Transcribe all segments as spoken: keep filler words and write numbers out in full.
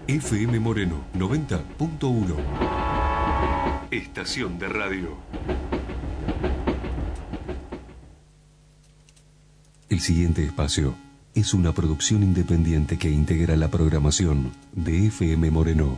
F M Moreno noventa punto uno. Estación de radio. El siguiente espacio es una producción independiente que integra la programación de F M Moreno.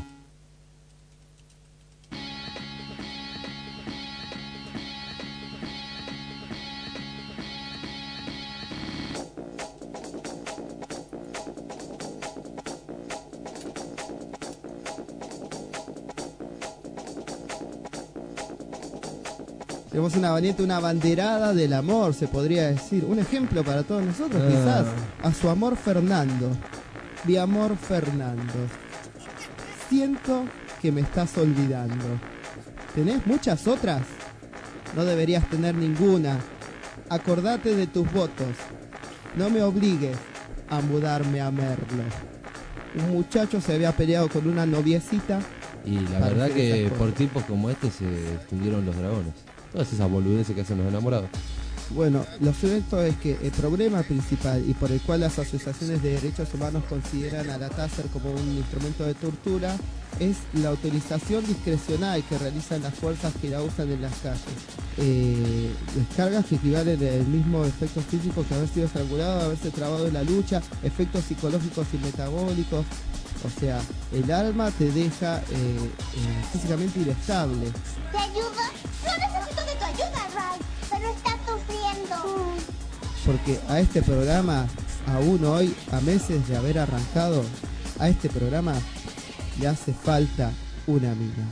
Tenemos una variante, una banderada del amor, se podría decir. Un ejemplo para todos nosotros, Ah. quizás. A su amor Fernando. Mi amor Fernando. Siento que me estás olvidando. ¿Tenés muchas otras? No deberías tener ninguna. Acordate de tus votos. No me obligues a mudarme a Merlo. Un muchacho se había peleado con una noviecita. Y la para verdad hacer que esas por cosas. tipos como este se extinguieron los dragones. Todas esas boludeces que hacen los enamorados. Bueno, lo cierto es que el problema principal y por el cual las asociaciones de derechos humanos consideran a la Taser como un instrumento de tortura es la utilización discrecional que realizan las fuerzas que la usan en las calles. Eh, descargas que equivalen al mismo efecto físico que haber sido estrangulado, haberse trabado en la lucha, efectos psicológicos y metabólicos. O sea, el alma te deja eh, eh, físicamente inestable. ¿Te ayudo? No necesito de tu ayuda, Ralph, pero estás sufriendo. Porque a este programa, aún hoy, a meses de haber arrancado, a este programa le hace falta una mina.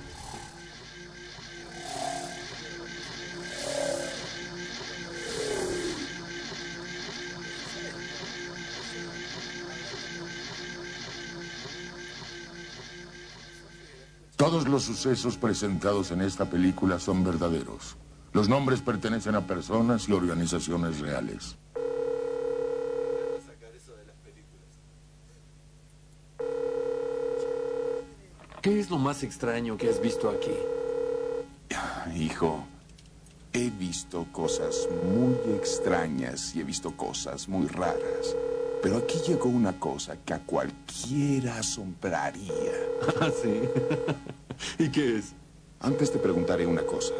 Todos los sucesos presentados en esta película son verdaderos. Los nombres pertenecen a personas y organizaciones reales. ¿Qué es lo más extraño que has visto aquí? Hijo, he visto cosas muy extrañas y he visto cosas muy raras. Pero aquí llegó una cosa que a cualquiera asombraría. Ah, sí. ¿Y qué es? Antes te preguntaré una cosa.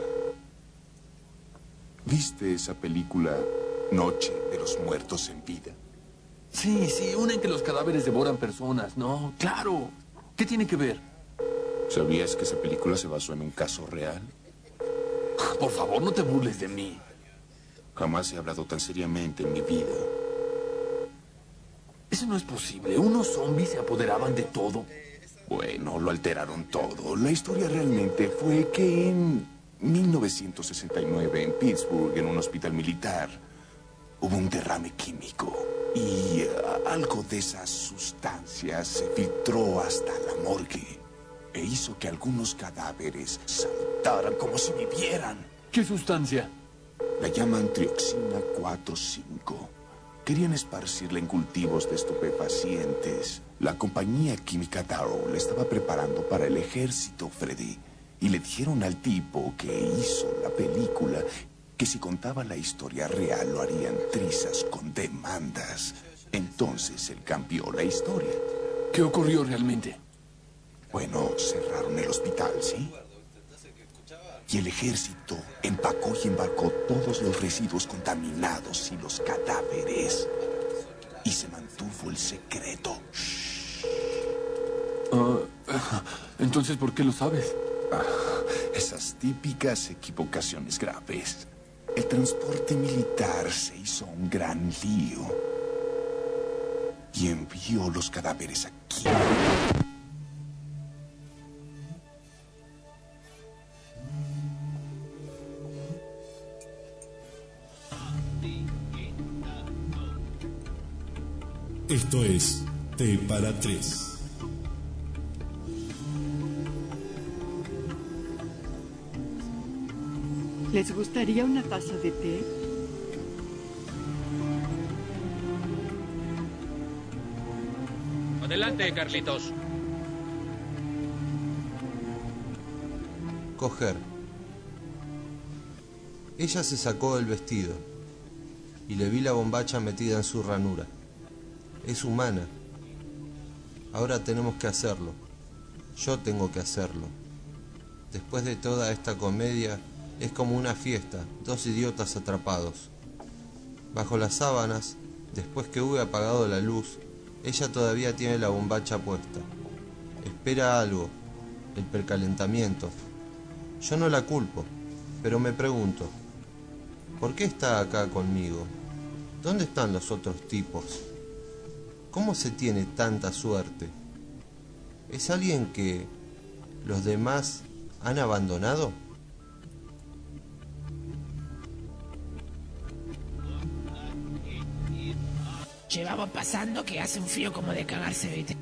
¿Viste esa película Noche de los Muertos en Vida? Sí, sí, una en que los cadáveres devoran personas, ¿no? ¡Claro! ¿Qué tiene que ver? ¿Sabías que esa película se basó en un caso real? Por favor, no te burles de mí. Jamás he hablado tan seriamente en mi vida. Eso no es posible. ¿Unos zombies se apoderaban de todo? Bueno, lo alteraron todo. La historia realmente fue que en mil novecientos sesenta y nueve, en Pittsburgh, en un hospital militar, hubo un derrame químico. Y uh, algo de esas sustancias se filtró hasta la morgue. E hizo que algunos cadáveres saltaran como si vivieran. ¿Qué sustancia? La llaman trioxina cuatro cinco. Querían esparcirla en cultivos de estupefacientes. La compañía química Darrow la estaba preparando para el ejército, Freddy. Y le dijeron al tipo que hizo la película que si contaba la historia real lo harían trizas con demandas. Entonces él cambió la historia. ¿Qué ocurrió realmente? Bueno, cerraron el hospital, ¿sí? Y el ejército empacó y embarcó todos los residuos contaminados y los cadáveres. Y se mantuvo el secreto. Uh, Entonces, ¿por qué lo sabes? Ah, esas típicas equivocaciones graves. El transporte militar se hizo un gran lío. Y envió los cadáveres aquí. Esto es Té para Tres. ¿Les gustaría una taza de té? Adelante, Carlitos. Coger. Ella se sacó el vestido y le vi la bombacha metida en su ranura. Es humana. Ahora tenemos que hacerlo. Yo tengo que hacerlo. Después de toda esta comedia, es como una fiesta, dos idiotas atrapados. Bajo las sábanas, después que hube apagado la luz, ella todavía tiene la bombacha puesta. Espera algo, el precalentamiento. Yo no la culpo, pero me pregunto, ¿por qué está acá conmigo? ¿Dónde están los otros tipos? ¿Cómo se tiene tanta suerte? ¿Es alguien que los demás han abandonado? Llevamos pasando que hace un frío como de cagarse, ¿viste?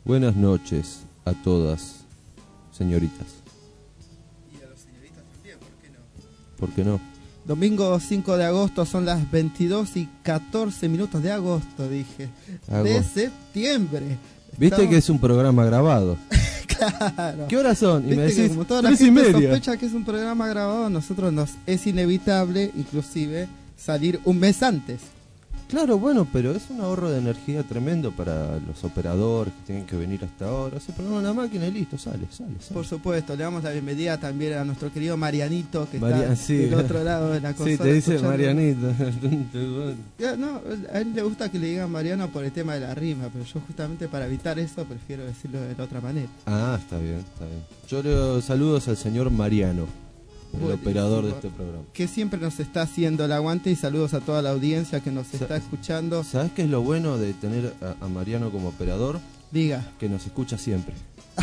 Buenas noches a todas, señoritas. Y a los señoritas también, ¿por qué no? ¿Por qué no? Domingo cinco de agosto, son las veintidós y catorce minutos de agosto, dije. Agosto. De septiembre. Viste Estamos... que es un programa grabado. Claro. ¿Qué horas son? Y Viste me decís, que como toda la tres y gente media. sospecha que es un programa grabado, nosotros nos es inevitable, inclusive, salir un mes antes. Claro, bueno, pero es un ahorro de energía tremendo para los operadores que tienen que venir hasta ahora. Se programan la máquina y listo, sale, sale, sale. Por supuesto, le damos la bienvenida también a nuestro querido Marianito, que María, está sí. del otro lado de la consola. Sí, te dice escuchando. Marianito. Ya, no, a él le gusta que le digan Mariano por el tema de la rima, pero yo justamente para evitar eso prefiero decirlo de la otra manera. Ah, está bien, está bien. Yo le doy saludos al señor Mariano, el Buenísimo. operador de este programa. Que siempre nos está haciendo el aguante, y saludos a toda la audiencia que nos está escuchando. ¿Sabes qué es lo bueno de tener a, a Mariano como operador? Diga. Que nos escucha siempre.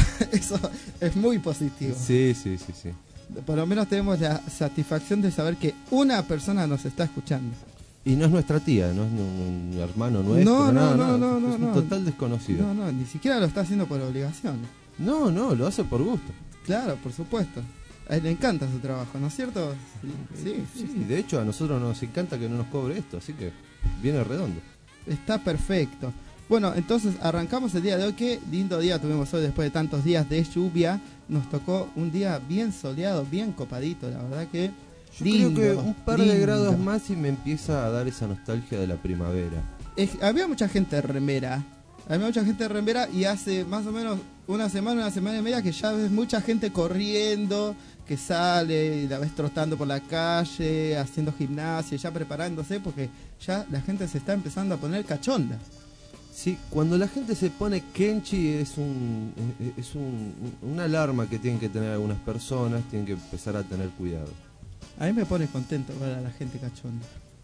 Eso es muy positivo. Sí, sí, sí, sí. Por lo menos tenemos la satisfacción de saber que una persona nos está escuchando. Y no es nuestra tía, no es un, un hermano nuestro, No, no, nada, no, nada. no, no, Es un no. total desconocido. No, no, ni siquiera lo está haciendo por obligación. No, no, lo hace por gusto. Claro, por supuesto. A él le encanta su trabajo, ¿no es cierto? Sí, sí, Sí, de hecho a nosotros nos encanta que no nos cobre esto, así que viene redondo. Está perfecto. Bueno, entonces arrancamos el día de hoy. Qué lindo día tuvimos hoy después de tantos días de lluvia. Nos tocó un día bien soleado, bien copadito, la verdad que Yo lindo, creo que un par lindo. de grados más y me empieza a dar esa nostalgia de la primavera. Es- había mucha gente de remera. Había mucha gente de remera y hace más o menos una semana, una semana y media que ya ves mucha gente corriendo, que sale y la ves trotando por la calle, haciendo gimnasia, ya preparándose porque ya la gente se está empezando a poner cachonda. Sí, cuando la gente se pone Kenchi es un es un, una alarma que tienen que tener algunas personas, tienen que empezar a tener cuidado. A mí me pone contento ver a la gente cachonda.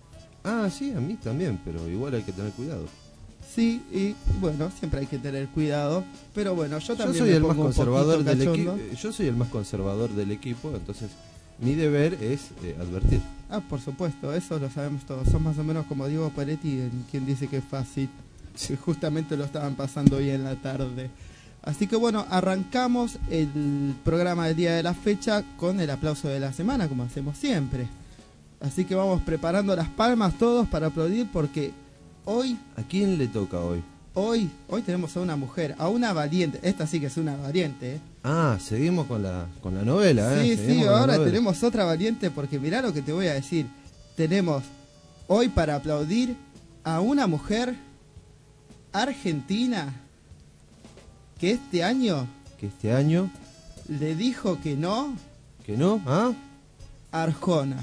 Ah, sí, a mí también, pero igual hay que tener cuidado. Sí, y bueno, siempre hay que tener cuidado, pero bueno, yo Yo también soy me el más pongo un conservador poquito del cachondo. equipo. Yo soy el más conservador del equipo, entonces mi deber es eh, advertir. Ah, por supuesto, eso lo sabemos todos. Son más o menos como Diego Peretti, en quien dice que es fácil. Que justamente lo estaban pasando hoy en la tarde. Así que bueno, arrancamos el programa del día de la fecha con el aplauso de la semana, como hacemos siempre. Así que vamos preparando las palmas todos para aplaudir porque hoy, ¿A quién le toca hoy? hoy, hoy tenemos a una mujer, a una valiente. Esta sí que es una valiente, ¿eh? Ah, seguimos con la con la novela, ¿eh? Sí, Seguimos sí, con la ahora novela. tenemos otra valiente porque mirá lo que te voy a decir. Tenemos hoy para aplaudir a una mujer argentina que este año Que este año, le dijo que no que no, ¿ah? a Arjona.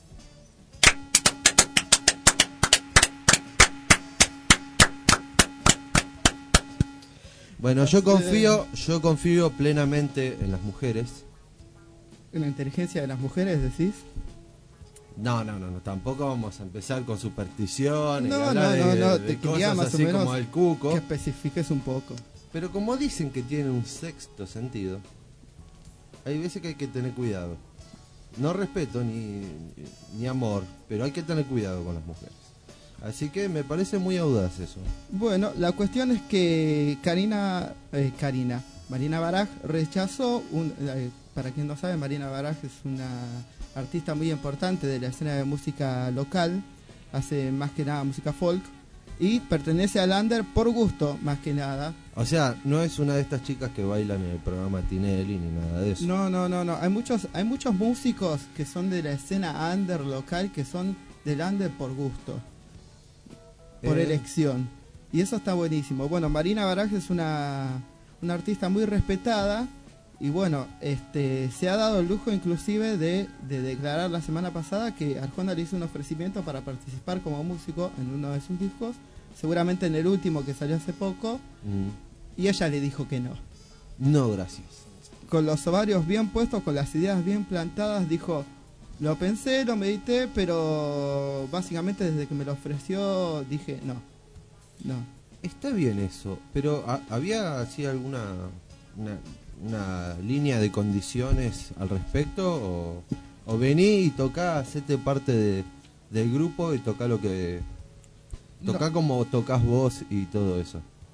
Bueno, yo confío, yo confío plenamente en las mujeres. En la inteligencia de las mujeres, decís. No, no, no, no, tampoco vamos a empezar con supersticiones y No, hablar no, no, de, no, de te cosas quería más o así menos como el cuco. que especifiques un poco. Pero como dicen que tiene un sexto sentido, hay veces que hay que tener cuidado. No respeto ni, ni amor, pero hay que tener cuidado con las mujeres. Así que me parece muy audaz eso. Bueno, la cuestión es que Karina, eh, Karina, Marina Baraj rechazó, un, eh, para quien no sabe, Marina Baraj es una artista muy importante de la escena de música local, hace más que nada música folk y pertenece al under por gusto, más que nada. O sea, no es una de estas chicas que bailan en el programa Tinelli ni nada de eso. No, no, no, no, hay muchos, hay muchos músicos que son de la escena under local que son del under por gusto. Por Eh. elección. Y eso está buenísimo. Bueno, Marina Baraj es una, una artista muy respetada. Y bueno, este se ha dado el lujo inclusive de, de declarar la semana pasada que Arjona le hizo un ofrecimiento para participar como músico en uno de sus discos. Seguramente en el último que salió hace poco. Mm. Y ella le dijo que no. No, gracias. Con los ovarios bien puestos, con las ideas bien plantadas, dijo... Lo pensé, lo medité, pero básicamente desde que me lo ofreció dije no, no. Está bien eso, pero ¿ha- ¿había así alguna una, una línea de condiciones al respecto? ¿O, o vení y tocá, hacete parte de, del grupo y tocá lo que... Tocá No. como tocas vos y todo eso?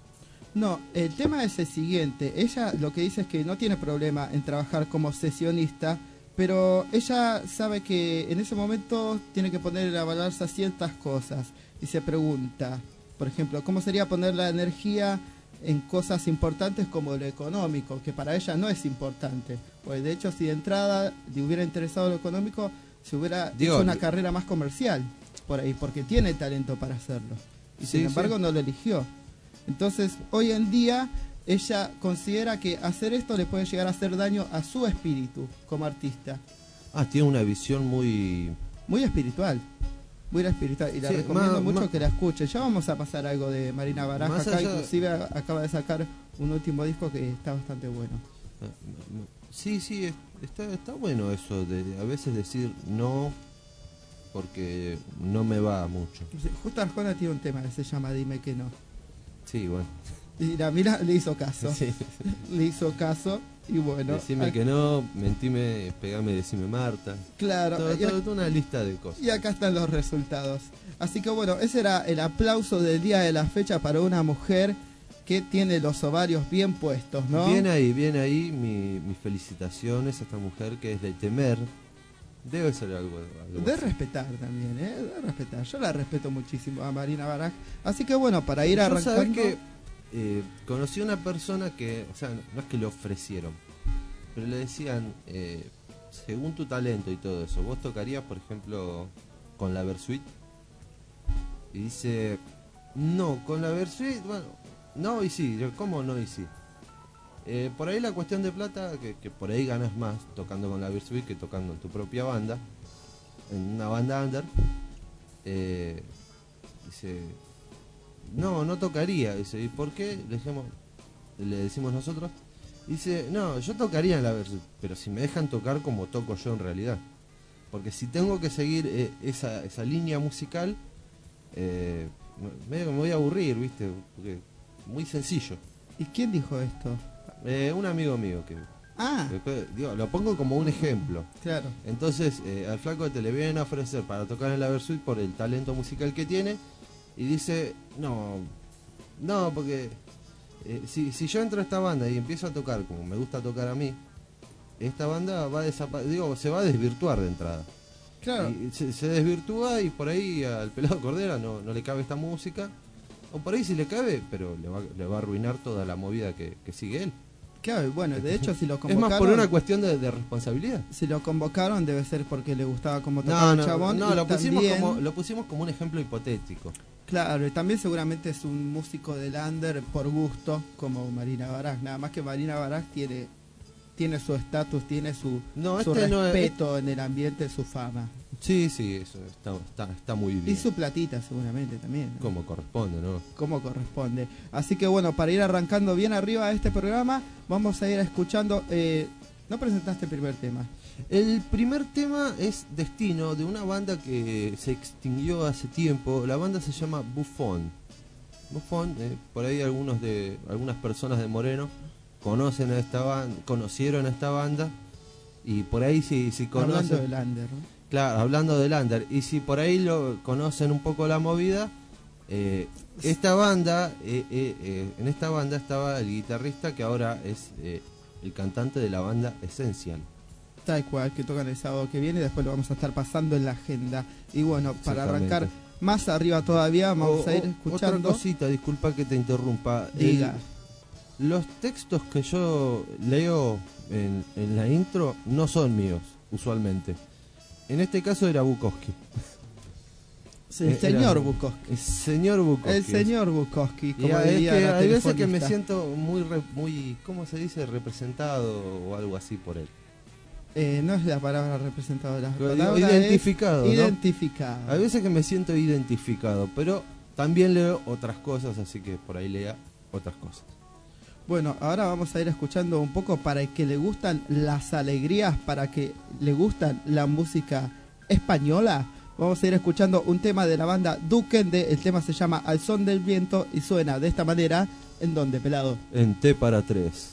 No, el tema es el siguiente. Ella lo que dice es que no tiene problema en trabajar como sesionista, pero ella sabe que en ese momento tiene que poner en la balanza ciertas cosas y se pregunta, por ejemplo, ¿cómo sería poner la energía en cosas importantes como lo económico, que para ella no es importante? Pues de hecho, si de entrada le hubiera interesado lo económico, se hubiera Digo, hecho una carrera más comercial por ahí, porque tiene talento para hacerlo. Y Sí, sin embargo sí. no lo eligió. Entonces, hoy en día, ella considera que hacer esto le puede llegar a hacer daño a su espíritu como artista. Ah, tiene una visión muy... Muy espiritual. Muy espiritual. Y la Sí, recomiendo más- mucho más- que la escuche. Ya vamos a pasar algo de Marina Baraja Más acá. allá- Inclusive a- acaba de sacar un último disco que está bastante bueno. Sí, sí, es- está, está bueno eso de a veces decir no porque no me va mucho. Justo Arjona tiene un tema que se llama Dime que no. Sí, bueno. Y la mira le hizo caso. Sí. Le hizo caso y bueno. Decime ac- que no, mentime, pegame, decime Marta. Claro. Todo- y todo- ac- toda una lista de cosas. Y acá están los resultados. Así que bueno, ese era el aplauso del día de la fecha para una mujer que tiene los ovarios bien puestos, ¿no? Bien ahí, bien ahí, mi- mis felicitaciones a esta mujer que es de temer. Debe ser algo, algo De así. respetar también, ¿eh? De respetar. Yo la respeto muchísimo a Marina Baraj. Así que bueno, para ir Yo arrancando... sabés que eh, conocí a una persona que, o sea, no, no es que le ofrecieron, pero le decían, eh, según tu talento y todo eso, ¿vos tocarías, por ejemplo, con la Versuit? Y dice, no, con la Versuit, bueno, no y sí. Yo, ¿cómo no y sí? Eh, por ahí la cuestión de plata, que, que por ahí ganas más tocando con la Versuit que tocando en tu propia banda, en una banda under. Eh, dice, no, no tocaría. Dice, ¿y por qué? Le decimos, le decimos nosotros. Dice, no, yo tocaría en la Versuit, pero si me dejan tocar como toco yo en realidad. Porque si tengo que seguir eh, esa, esa línea musical, eh, medio que me voy a aburrir, ¿viste? Porque muy sencillo. ¿Y quién dijo esto? Eh, un amigo mío que... Ah. que- digo, lo pongo como un ejemplo. Claro. Entonces, eh, al flaco te le vienen a ofrecer para tocar en la Versuit por el talento musical que tiene. Y dice, no, no, porque eh, si, si yo entro a esta banda y empiezo a tocar como me gusta tocar a mí, esta banda va a desapa- digo, se va a desvirtuar de entrada. Claro. Y se, se desvirtúa y por ahí al pelado Cordera no, no le cabe esta música. O por ahí sí le cabe, pero le va, le va a arruinar toda la movida que, que sigue él. Claro, y bueno, de hecho si lo Es convocaron... más por una cuestión de, de responsabilidad. Si lo convocaron debe ser porque le gustaba como No, tocaba no, el chabón. no y lo, pusimos también- como, lo pusimos como un ejemplo hipotético. Claro, y también seguramente es un músico del under por gusto, como Marina Baraj. Nada más que Marina Baraj tiene, tiene su estatus, tiene su, No, su este no es- respeto en el ambiente, su fama. Sí, sí, eso está, está, está muy bien. Y su platita seguramente también, ¿no? Como corresponde, ¿no? Como corresponde. Así que bueno, para ir arrancando bien arriba a este programa, vamos a ir escuchando... Eh, no presentaste el primer tema. El primer tema es Destino, de una banda que se extinguió hace tiempo. La banda se llama Buffon. Buffon, eh, por ahí algunos de algunas personas de Moreno conocen a esta banda, conocieron a esta banda y por ahí si, si conocen... Hablando del under, ¿no? Claro, hablando del under. Y si por ahí lo conocen un poco la movida, eh, esta banda, eh, eh, eh, en esta banda estaba el guitarrista que ahora es eh, el cantante de la banda Essential. Tal cual, que tocan el sábado que viene y después lo vamos a estar pasando en la agenda. Y bueno, para Exactamente. arrancar más arriba todavía, vamos O- a ir o- escuchando... Otra cosita, disculpa que te interrumpa. Diga. El- los textos que yo leo en, en la intro no son míos, usualmente. En este caso era Bukowski. El Era- señor Bukowski. El señor Bukowski. El señor Bukowski, Y como a- es diría que la hay veces que me telefonista. siento muy, re- muy, ¿cómo se dice? Representado o algo así por él. Eh, no es la palabra representadora. La Digo, palabra identificado, es ¿no? identificado. Hay veces que me siento identificado, pero también leo otras cosas, así que por ahí lea otras cosas. Bueno, ahora vamos a ir escuchando un poco para el que le gustan las alegrías, para que le gustan la música española. Vamos a ir escuchando un tema de la banda Duquende. El tema se llama Al son del viento y suena de esta manera. ¿En dónde, pelado? En T para tres.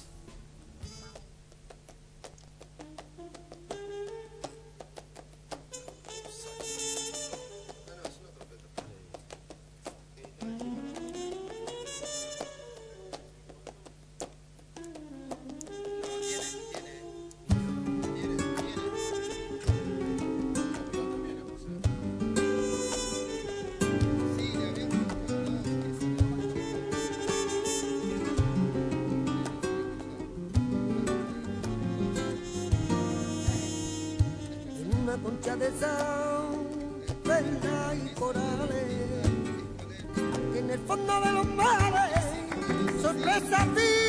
noche de sal, perlas y corales, que en el fondo de los mares sorpresa a ti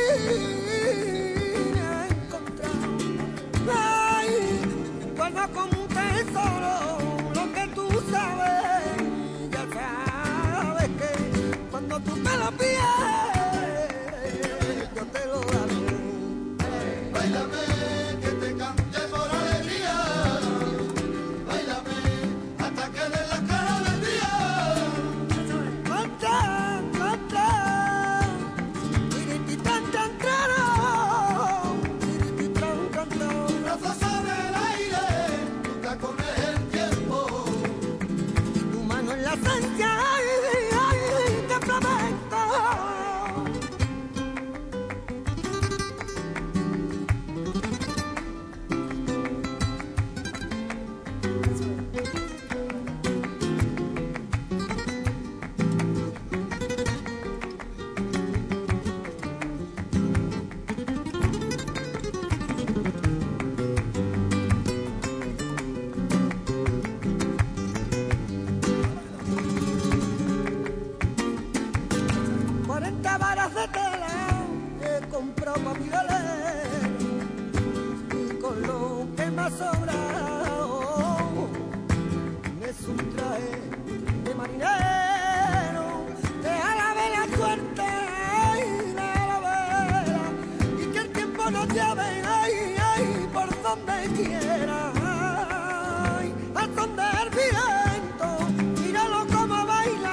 he encontrado. Ay, guarda como un tesoro lo que tú sabes, ya sabes que cuando tú me lo pides yo te lo daré. Báilame, que te cante por alegría. Báilame, hasta que den las caras del día. Contra, contra, tiriti tan tan traro, tiriti tan tan tan. Brazos en el aire, tus tacones el tiempo. Y tu mano en la esencia, ay, ay, de flamenco. cuarenta varas de tela he comprado pa' mi velero, y con lo que me ha sobrado me es un traje de marinero. Deja la vela suerte, ay, deja la vela, y que el tiempo nos lleve, ay, ay, por donde quiera, ay, a donde el viento, míralo como baila.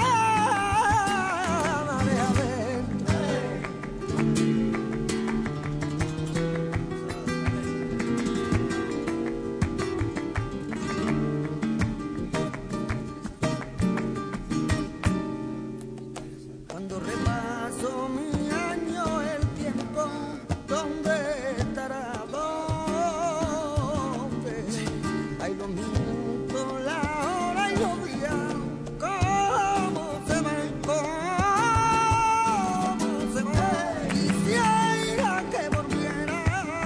Cuando repaso mi año, el tiempo, ¿dónde estará? ¿Dónde? Hay los minutos, la hora y los días, ¿cómo se van? ¿Cómo se van? Quisiera que volviera,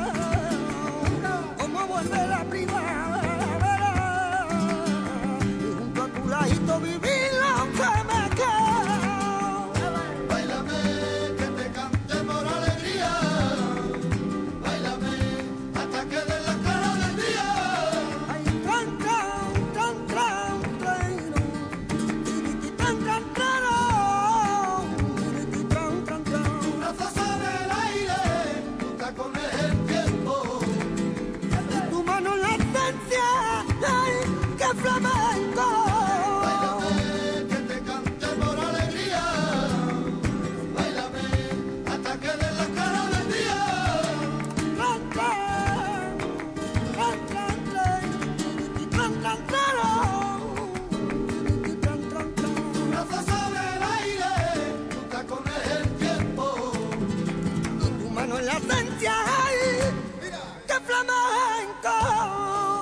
como vuelve la primavera, y junto a tu ladito vivir lo que me queda. Báilame, que te cante por alegría. Báilame, hasta que den las caras del día. Ay, tran, tran, tran, tran, tran, tiriti, tran, tran, tran, tiriti, tran, tran, tran. Brazos en el aire, tus tacones el tiempo. Y tu mano en la esencia, ay, qué flamenco. Báilame, que te cante por alegría. Báilame, hasta que den las caras del día. Tran, tran, tran, tran, tran, tiriti, tran, tran, tran, tiriti, tran, tran, tran. Brazos en el aire, tus tacones el tiempo. Y tu mano en la esencia, ay, qué flamenco.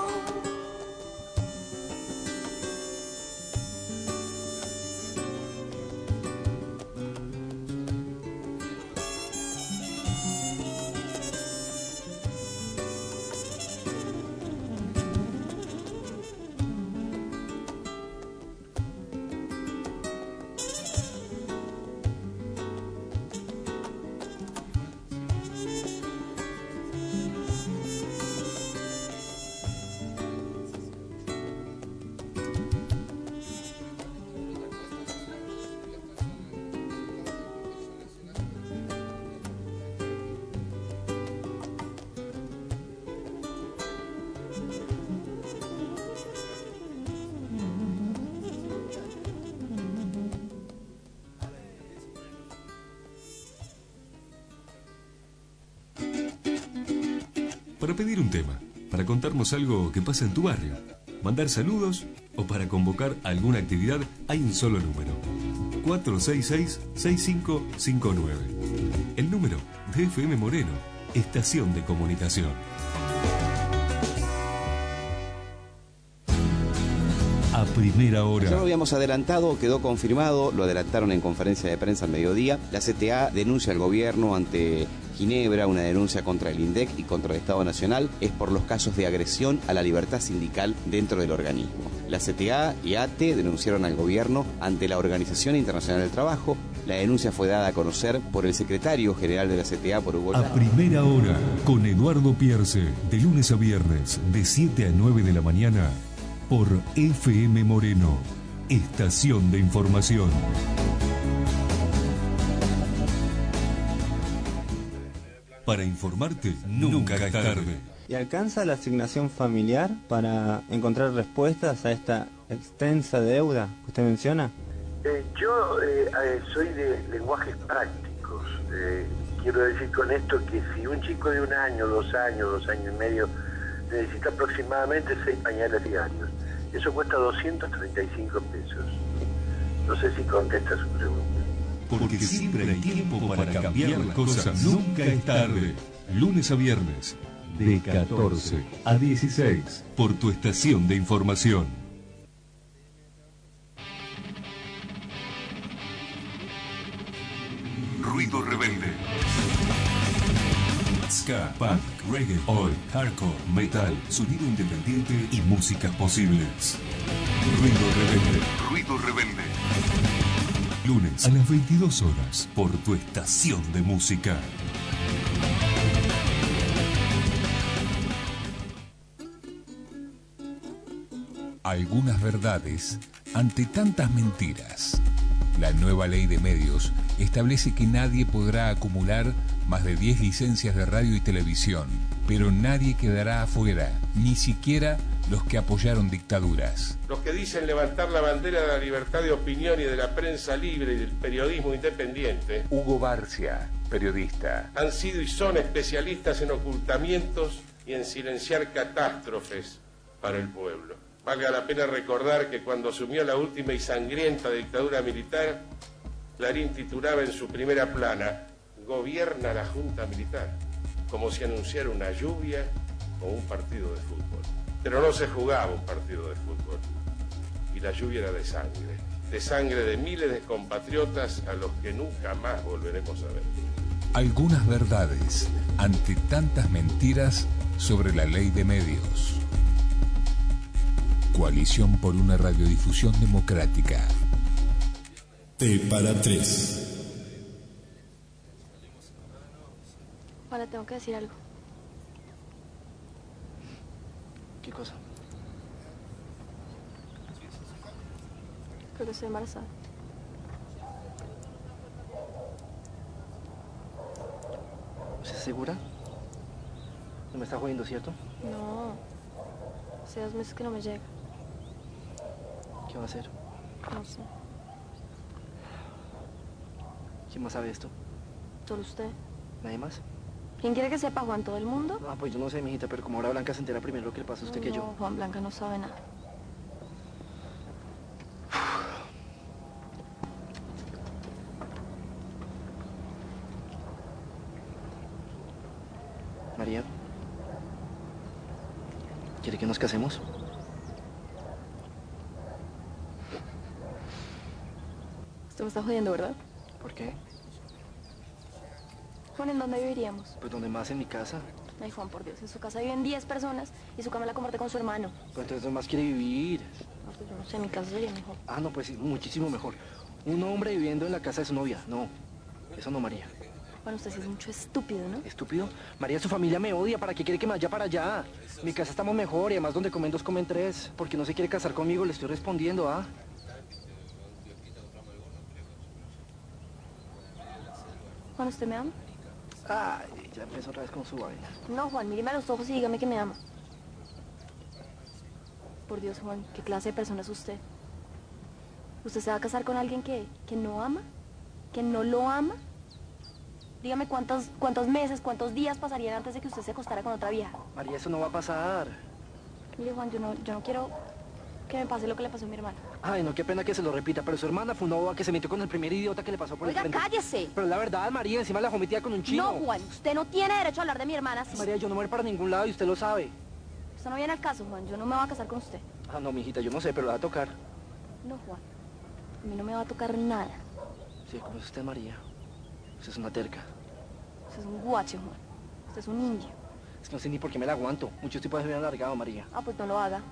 Para pedir un tema, para contarnos algo que pasa en tu barrio, mandar saludos o para convocar alguna actividad, hay un solo número: cuatro seis seis, seis cinco cinco nueve. El número de F M Moreno, Estación de Comunicación. A primera hora. Ya lo habíamos adelantado, quedó confirmado, lo adelantaron en conferencia de prensa al mediodía. La C T A denuncia al gobierno ante Ginebra, una denuncia contra el INDEC y contra el Estado Nacional, es por los casos de agresión a la libertad sindical dentro del organismo. La C T A y A T E denunciaron al gobierno ante la Organización Internacional del Trabajo. La denuncia fue dada a conocer por el secretario general de la C T A por Hugo. A primera hora, con Eduardo Pierce, de lunes a viernes, de siete a nueve de la mañana, por F M Moreno, estación de información. Para informarte, nunca es tarde. ¿Y alcanza la asignación familiar para encontrar respuestas a esta extensa deuda que usted menciona? Eh, yo eh, eh, soy de lenguajes prácticos. Eh, quiero decir con esto que si un chico de un año, dos años, dos años y medio necesita aproximadamente seis pañales diarios, eso cuesta doscientos treinta y cinco pesos. No sé si contesta su pregunta. Porque siempre hay tiempo para cambiar las cosas. Nunca es tarde. Lunes a viernes, de catorce a dieciséis, por tu estación de información. Ruido Rebelde. Ska, punk, reggae, oi, hardcore, metal, sonido independiente y músicas posibles. Ruido Rebelde. Ruido Rebelde. Lunes a las veintidós horas, por tu estación de música. Algunas verdades ante tantas mentiras. La nueva ley de medios establece que nadie podrá acumular más de diez licencias de radio y televisión, pero nadie quedará afuera, ni siquiera los que apoyaron dictaduras. Los que dicen levantar la bandera de la libertad de opinión y de la prensa libre y del periodismo independiente. Hugo Barcia, periodista. Han sido y son especialistas en ocultamientos y en silenciar catástrofes para el pueblo. Valga la pena recordar que cuando asumió la última y sangrienta dictadura militar, Clarín titulaba en su primera plana: "Gobierna la Junta Militar", como si anunciara una lluvia o un partido de fútbol. Pero no se jugaba un partido de fútbol, y la lluvia era de sangre, de sangre de miles de compatriotas a los que nunca más volveremos a ver. Algunas verdades ante tantas mentiras sobre la ley de medios. Coalición por una radiodifusión democrática. T para tres. Ahora tengo que decir algo. ¿Qué cosa? Creo que estoy embarazada. ¿Estás segura? No me estás jodiendo, ¿cierto? No. Hace dos meses que no me llega. ¿Qué va a hacer? No sé. ¿Quién más sabe esto? Solo usted. ¿Nadie más? ¿Quién quiere que sepa, Juan? ¿Todo el mundo? Ah, pues yo no sé, mijita, pero como ahora Blanca se entera primero lo que le pasa a usted no, que yo. No, Juan, Blanca no sabe nada. María, ¿quiere que nos casemos? Usted me está jodiendo, ¿verdad? ¿Por qué? Juan, ¿en dónde viviríamos? Pues donde más, en mi casa. Ay, Juan, por Dios, en su casa viven diez personas y su cama la comparte con su hermano. Pues entonces, ¿dónde más quiere vivir? No, pues yo no sé, mi casa sería mejor. Ah, no, pues sí, muchísimo mejor. Un hombre viviendo en la casa de su novia. No, eso no, María. Bueno, usted sí es mucho estúpido, ¿no? ¿Estúpido? María, su familia me odia. ¿Para qué quiere que me vaya para allá? En mi casa estamos mejor y además donde comen dos, comen tres. Porque no se quiere casar conmigo, le estoy respondiendo, ¿ah? Juan, ¿usted me ama? Ay, ya empezó otra vez con su vaina. No, Juan, míreme a los ojos y dígame que me ama. Por Dios, Juan, ¿qué clase de persona es usted? ¿Usted se va a casar con alguien que, que no ama? ¿Que no lo ama? Dígame cuántos, cuántos meses, cuántos días pasarían antes de que usted se acostara con otra vieja. María, eso no va a pasar. Mire, Juan, yo no, yo no quiero que me pase lo que le pasó a mi hermana. Ay, no, qué pena que se lo repita, pero su hermana fue una boba que se metió con el primer idiota que le pasó por Oiga, el frente. cállese. Pero la verdad, María, encima la dejó metida con un chino. No, Juan, usted no tiene derecho a hablar de mi hermana así. María, yo no voy a ir para ningún lado y usted lo sabe. Eso no viene al caso, Juan. Yo no me voy a casar con usted. Ah, no, mijita, yo no sé, pero la va a tocar. No, Juan. A mí no me va a tocar nada. Sí, como es usted, María. Usted es una terca. Usted es un guache, Juan. Usted es un indio. Es que no sé ni por qué me la aguanto. Muchos tipos se me han alargado, María. Ah, pues no lo haga.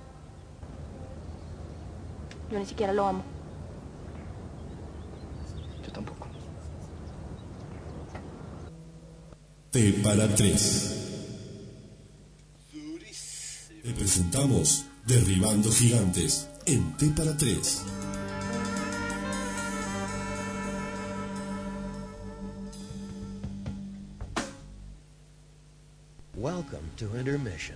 Yo ni siquiera lo amo. Yo tampoco. T para tres. Te presentamos Derribando Gigantes en T para tres. Welcome to intermission.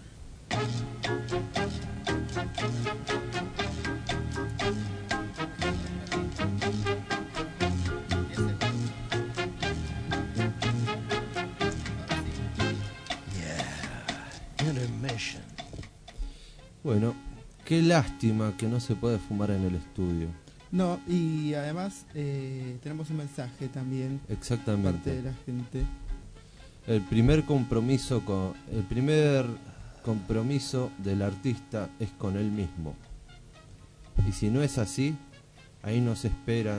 Yeah, intermission. Bueno, qué lástima que no se puede fumar en el estudio. No, y además eh, tenemos un mensaje también. Exactamente. De parte de la gente. El primer compromiso con el primer compromiso del artista es con él mismo. Y si no es así, ahí nos espera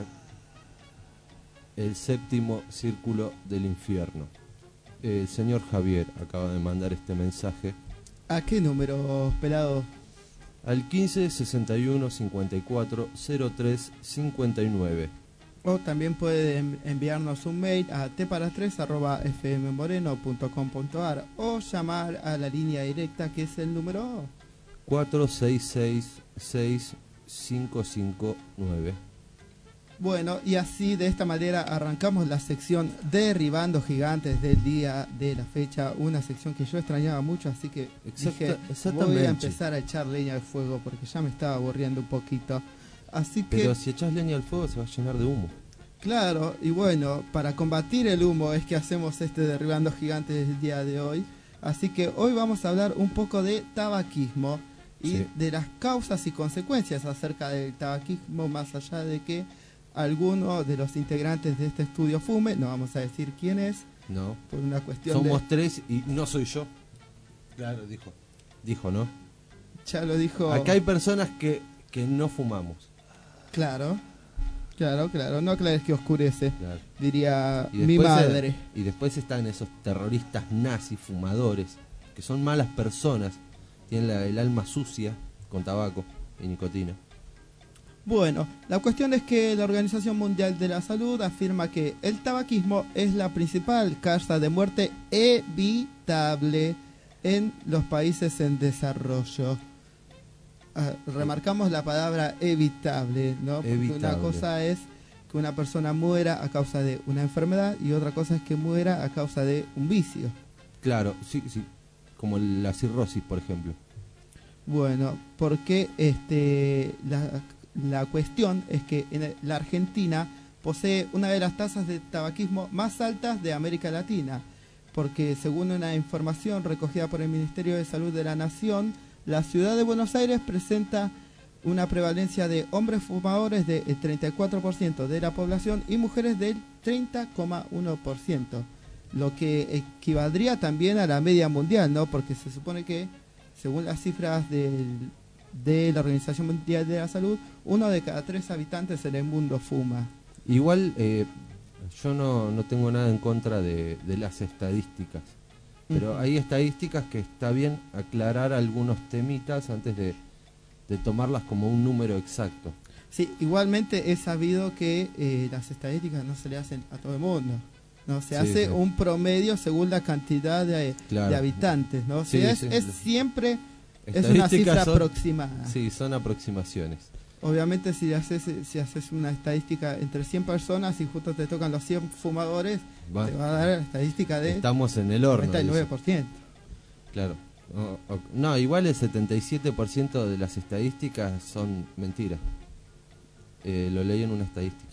el séptimo círculo del infierno. El señor Javier acaba de mandar este mensaje. ¿A qué número, pelado? Al quince sesenta y uno cincuenta y cuatro cero tres cincuenta y nueve. O también puede enviarnos un mail a t para tres arroba f m moreno punto com punto a r o llamar a la línea directa, que es el número cuatro seis seis seis cinco cinco nueve. Bueno, y así de esta manera arrancamos la sección Derribando Gigantes del día de la fecha, una sección que yo extrañaba mucho, así que Exacta, dije, voy a empezar a echar leña al fuego porque ya me estaba aburriendo un poquito. Así que, pero si echas leña al fuego se va a llenar de humo. Claro, y bueno, para combatir el humo es que hacemos este Derribando Gigantes del día de hoy. Así que hoy vamos a hablar un poco de tabaquismo y sí. de las causas y consecuencias acerca del tabaquismo, más allá de que alguno de los integrantes de este estudio fume. No vamos a decir quién es. No. Por una cuestión Somos de... tres y no soy yo. Claro, dijo. Dijo, ¿no? Ya lo dijo. Acá hay personas que, que no fumamos. Claro. Claro, claro, no aclares que oscurece, claro. Diría mi después, madre. Y después están esos terroristas nazis, fumadores, que son malas personas, tienen la, el alma sucia con tabaco y nicotina. Bueno, la cuestión es que la Organización Mundial de la Salud afirma que el tabaquismo es la principal causa de muerte evitable en los países en desarrollo. Uh, remarcamos la palabra evitable, ¿no? Porque evitable. Una cosa es que una persona muera a causa de una enfermedad y otra cosa es que muera a causa de un vicio. Claro, sí, sí, como la cirrosis, por ejemplo. Bueno, porque este, la, la cuestión es que en la Argentina posee una de las tasas de tabaquismo más altas de América Latina, porque según una información recogida por el Ministerio de Salud de la Nación, la ciudad de Buenos Aires presenta una prevalencia de hombres fumadores del treinta y cuatro por ciento de la población y mujeres del treinta coma uno por ciento, lo que equivaldría también a la media mundial, ¿no? Porque se supone que, según las cifras del, de la Organización Mundial de la Salud, uno de cada tres habitantes en el mundo fuma. Igual, eh, yo no, no tengo nada en contra de, de las estadísticas. Pero uh-huh. hay estadísticas que está bien aclarar algunos temitas antes de, de tomarlas como un número exacto. Sí, igualmente he sabido que eh, las estadísticas no se le hacen a todo el mundo. No se sí, hace sí. un promedio según la cantidad de, claro. de habitantes, ¿no? O sea, sí, es, sí. es siempre es una cifra son, aproximada. Sí, son aproximaciones. Obviamente si haces si haces una estadística entre cien personas y justo te tocan los cien fumadores, va. te va a dar la estadística de... Estamos en el horno. noventa y nueve por ciento. Claro. No, no, igual el setenta y siete por ciento de las estadísticas son mentiras. Eh, lo leí en una estadística.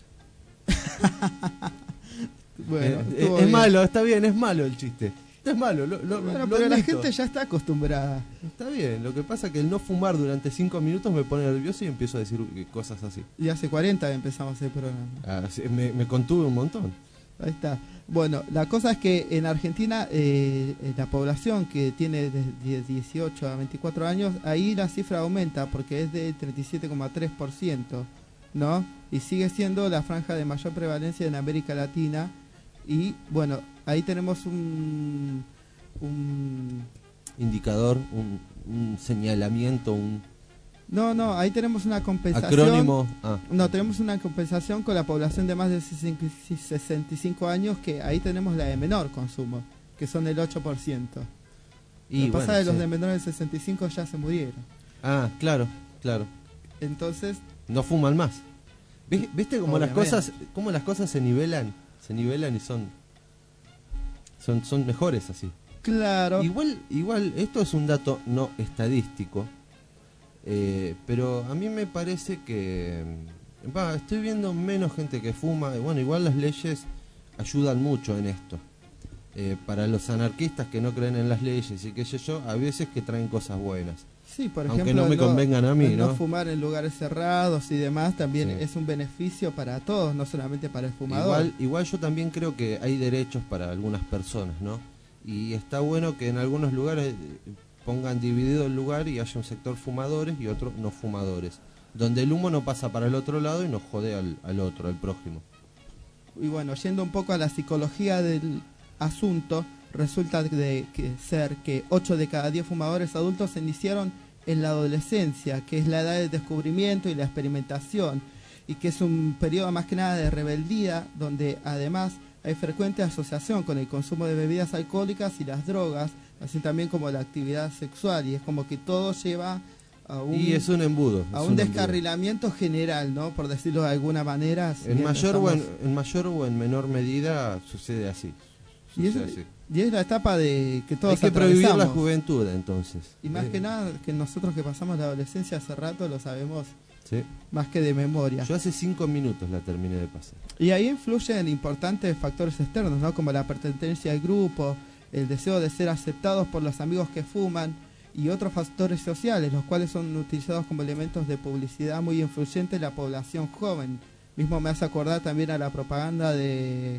Bueno, eh, es bien. malo, está bien, es malo el chiste. Es malo, lo, lo, bueno, lo pero la gente ya está acostumbrada. Está bien, lo que pasa es que el no fumar durante cinco minutos me pone nervioso y empiezo a decir cosas así. Y hace cuarenta que empezamos el programa. Ah, sí, me, me contuve un montón. Ahí está. Bueno, la cosa es que en Argentina eh, la población que tiene de dieciocho a veinticuatro años, ahí la cifra aumenta porque es de treinta y siete coma tres por ciento, ¿no? Y sigue siendo la franja de mayor prevalencia en América Latina, Y bueno, ahí tenemos un, un indicador, un, un señalamiento, un no, no, ahí tenemos una compensación. Acrónimo. Ah. No, tenemos una compensación con la población de más de sesenta y cinco años, que ahí tenemos la de menor consumo, que son el ocho por ciento. Y Lo que bueno, pasa es que sí. Los de menores de sesenta y cinco ya se murieron. Ah, claro, claro. Entonces... No fuman más. ¿Viste cómo las cosas, cómo las cosas se nivelan? Se nivelan y son, son, son mejores así. Claro. Igual, igual, esto es un dato no estadístico. Eh, pero a mí me parece que bah, estoy viendo menos gente que fuma. Y bueno, igual las leyes ayudan mucho en esto. Eh, para los anarquistas que no creen en las leyes y qué sé yo, a veces que traen cosas buenas. Sí, por aunque ejemplo, no me no, convengan a mí, no, ¿no? fumar en lugares cerrados y demás también Sí. es un beneficio para todos, no solamente para el fumador. Igual, igual yo también creo que hay derechos para algunas personas, ¿no? Y está bueno que en algunos lugares pongan dividido el lugar y haya un sector fumadores y otro no fumadores, donde el humo no pasa para el otro lado y nos jode al, al otro, al prójimo. Y bueno, yendo un poco a la psicología del asunto, resulta de que ser que ocho de cada diez fumadores adultos se iniciaron en la adolescencia, que es la edad del descubrimiento y la experimentación, y que es un periodo más que nada de rebeldía, donde además hay frecuente asociación con el consumo de bebidas alcohólicas y las drogas, así también como la actividad sexual, y es como que todo lleva a un, y es un embudo, a es un, un descarrilamiento embudo. general, ¿no? Por decirlo de alguna manera. Si en mayor, estamos... o en, en mayor o en menor medida sucede así. Y es, así. y es la etapa de que todos hay que prohibir la juventud, entonces. Y más eh. que nada, que nosotros que pasamos la adolescencia hace rato lo sabemos sí. más que de memoria. Yo hace cinco minutos la terminé de pasar. Y ahí influyen importantes factores externos, ¿no? Como la pertenencia al grupo, el deseo de ser aceptados por los amigos que fuman y otros factores sociales, los cuales son utilizados como elementos de publicidad muy influyentes en la población joven. Mismo me hace acordar también a la propaganda de...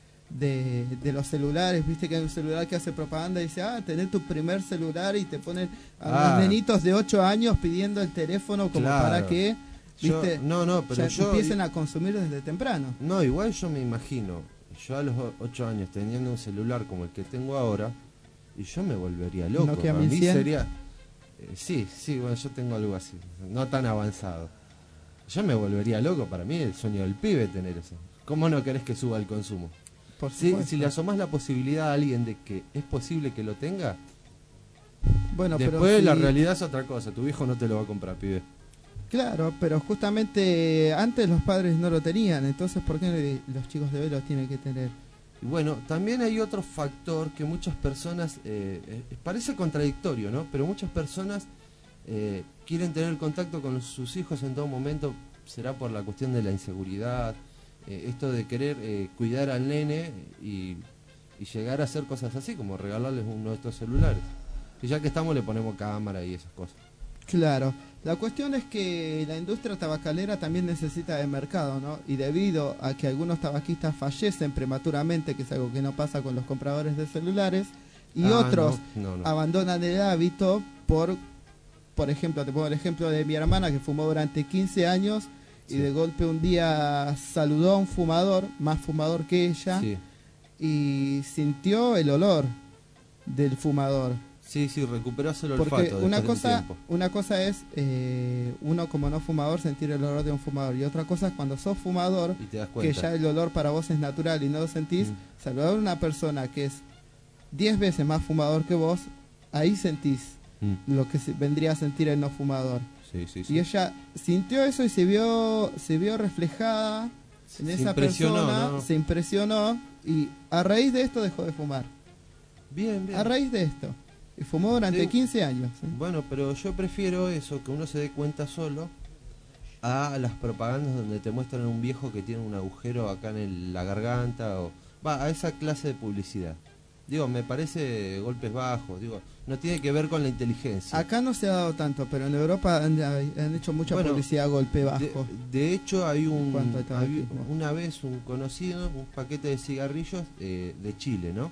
De, de los celulares, viste que hay un celular que hace propaganda y dice, ah, tenés tu primer celular y te ponen a Ah. unos nenitos de ocho años pidiendo el teléfono como Claro. para que, viste, Yo- no, no, pero ya yo- empiecen a consumir desde temprano. No, igual yo me imagino, yo a los ocho años teniendo un celular como el que tengo ahora, y yo me volvería loco. Nokia Para mí mil cien. sería... eh, sí, sí, bueno, yo tengo algo así, no tan avanzado. Yo me volvería loco, para mí el sueño del pibe tener eso. ¿Cómo no querés que suba el consumo? Por Si, supuesto. si le asomás la posibilidad a alguien de que es posible que lo tenga, Bueno, después pero la si- realidad es otra cosa, tu viejo no te lo va a comprar, pibe. Claro, pero justamente antes los padres no lo tenían, entonces ¿por qué los chicos de hoy lo tienen que tener? Y bueno, también hay otro factor que muchas personas, eh, eh, parece contradictorio, ¿no? Pero muchas personas eh, quieren tener contacto con sus hijos en todo momento, será por la cuestión de la inseguridad, eh, esto de querer eh, cuidar al nene y, y llegar a hacer cosas así, como regalarles uno de estos celulares. Y ya que estamos le ponemos cámara y esas cosas. Claro, la cuestión es que la industria tabacalera también necesita de mercado, ¿no? Y debido a que algunos tabaquistas fallecen prematuramente, que es algo que no pasa con los compradores de celulares, y Ah, otros no, no, no. abandonan el hábito por, por ejemplo, te pongo el ejemplo de mi hermana que fumó durante quince años y de golpe un día saludó a un fumador, más fumador que ella, Sí. y sintió el olor del fumador. Sí, sí, recuperás el Porque olfato una después de un cosa, tiempo. una cosa es eh, uno como no fumador sentir el olor de un fumador, y otra cosa es cuando sos fumador, Y te das que cuenta. ya el olor para vos es natural y no lo sentís, saludar a una persona que es diez veces más fumador que vos, ahí sentís Mm. lo que se- vendría a sentir el no fumador. Sí, sí, sí. Y ella sintió eso y se vio, se vio reflejada en Se esa impresionó, persona, ¿no? se impresionó y a raíz de esto dejó de fumar. Bien, bien. A raíz de esto. Y fumó durante Sí. quince años. ¿sí? Bueno, pero yo prefiero eso, que uno se dé cuenta solo, a las propagandas donde te muestran un viejo que tiene un agujero acá en el- la garganta, o va a esa clase de publicidad. Digo, me parece golpes bajos, digo, no tiene que ver con la inteligencia. Acá no se ha dado tanto, pero en Europa han, han hecho mucha Bueno, publicidad a golpe De, bajo. de hecho, hay un cuanto al había- tabaquismo. una vez un conocido, un paquete de cigarrillos eh, de Chile, ¿no?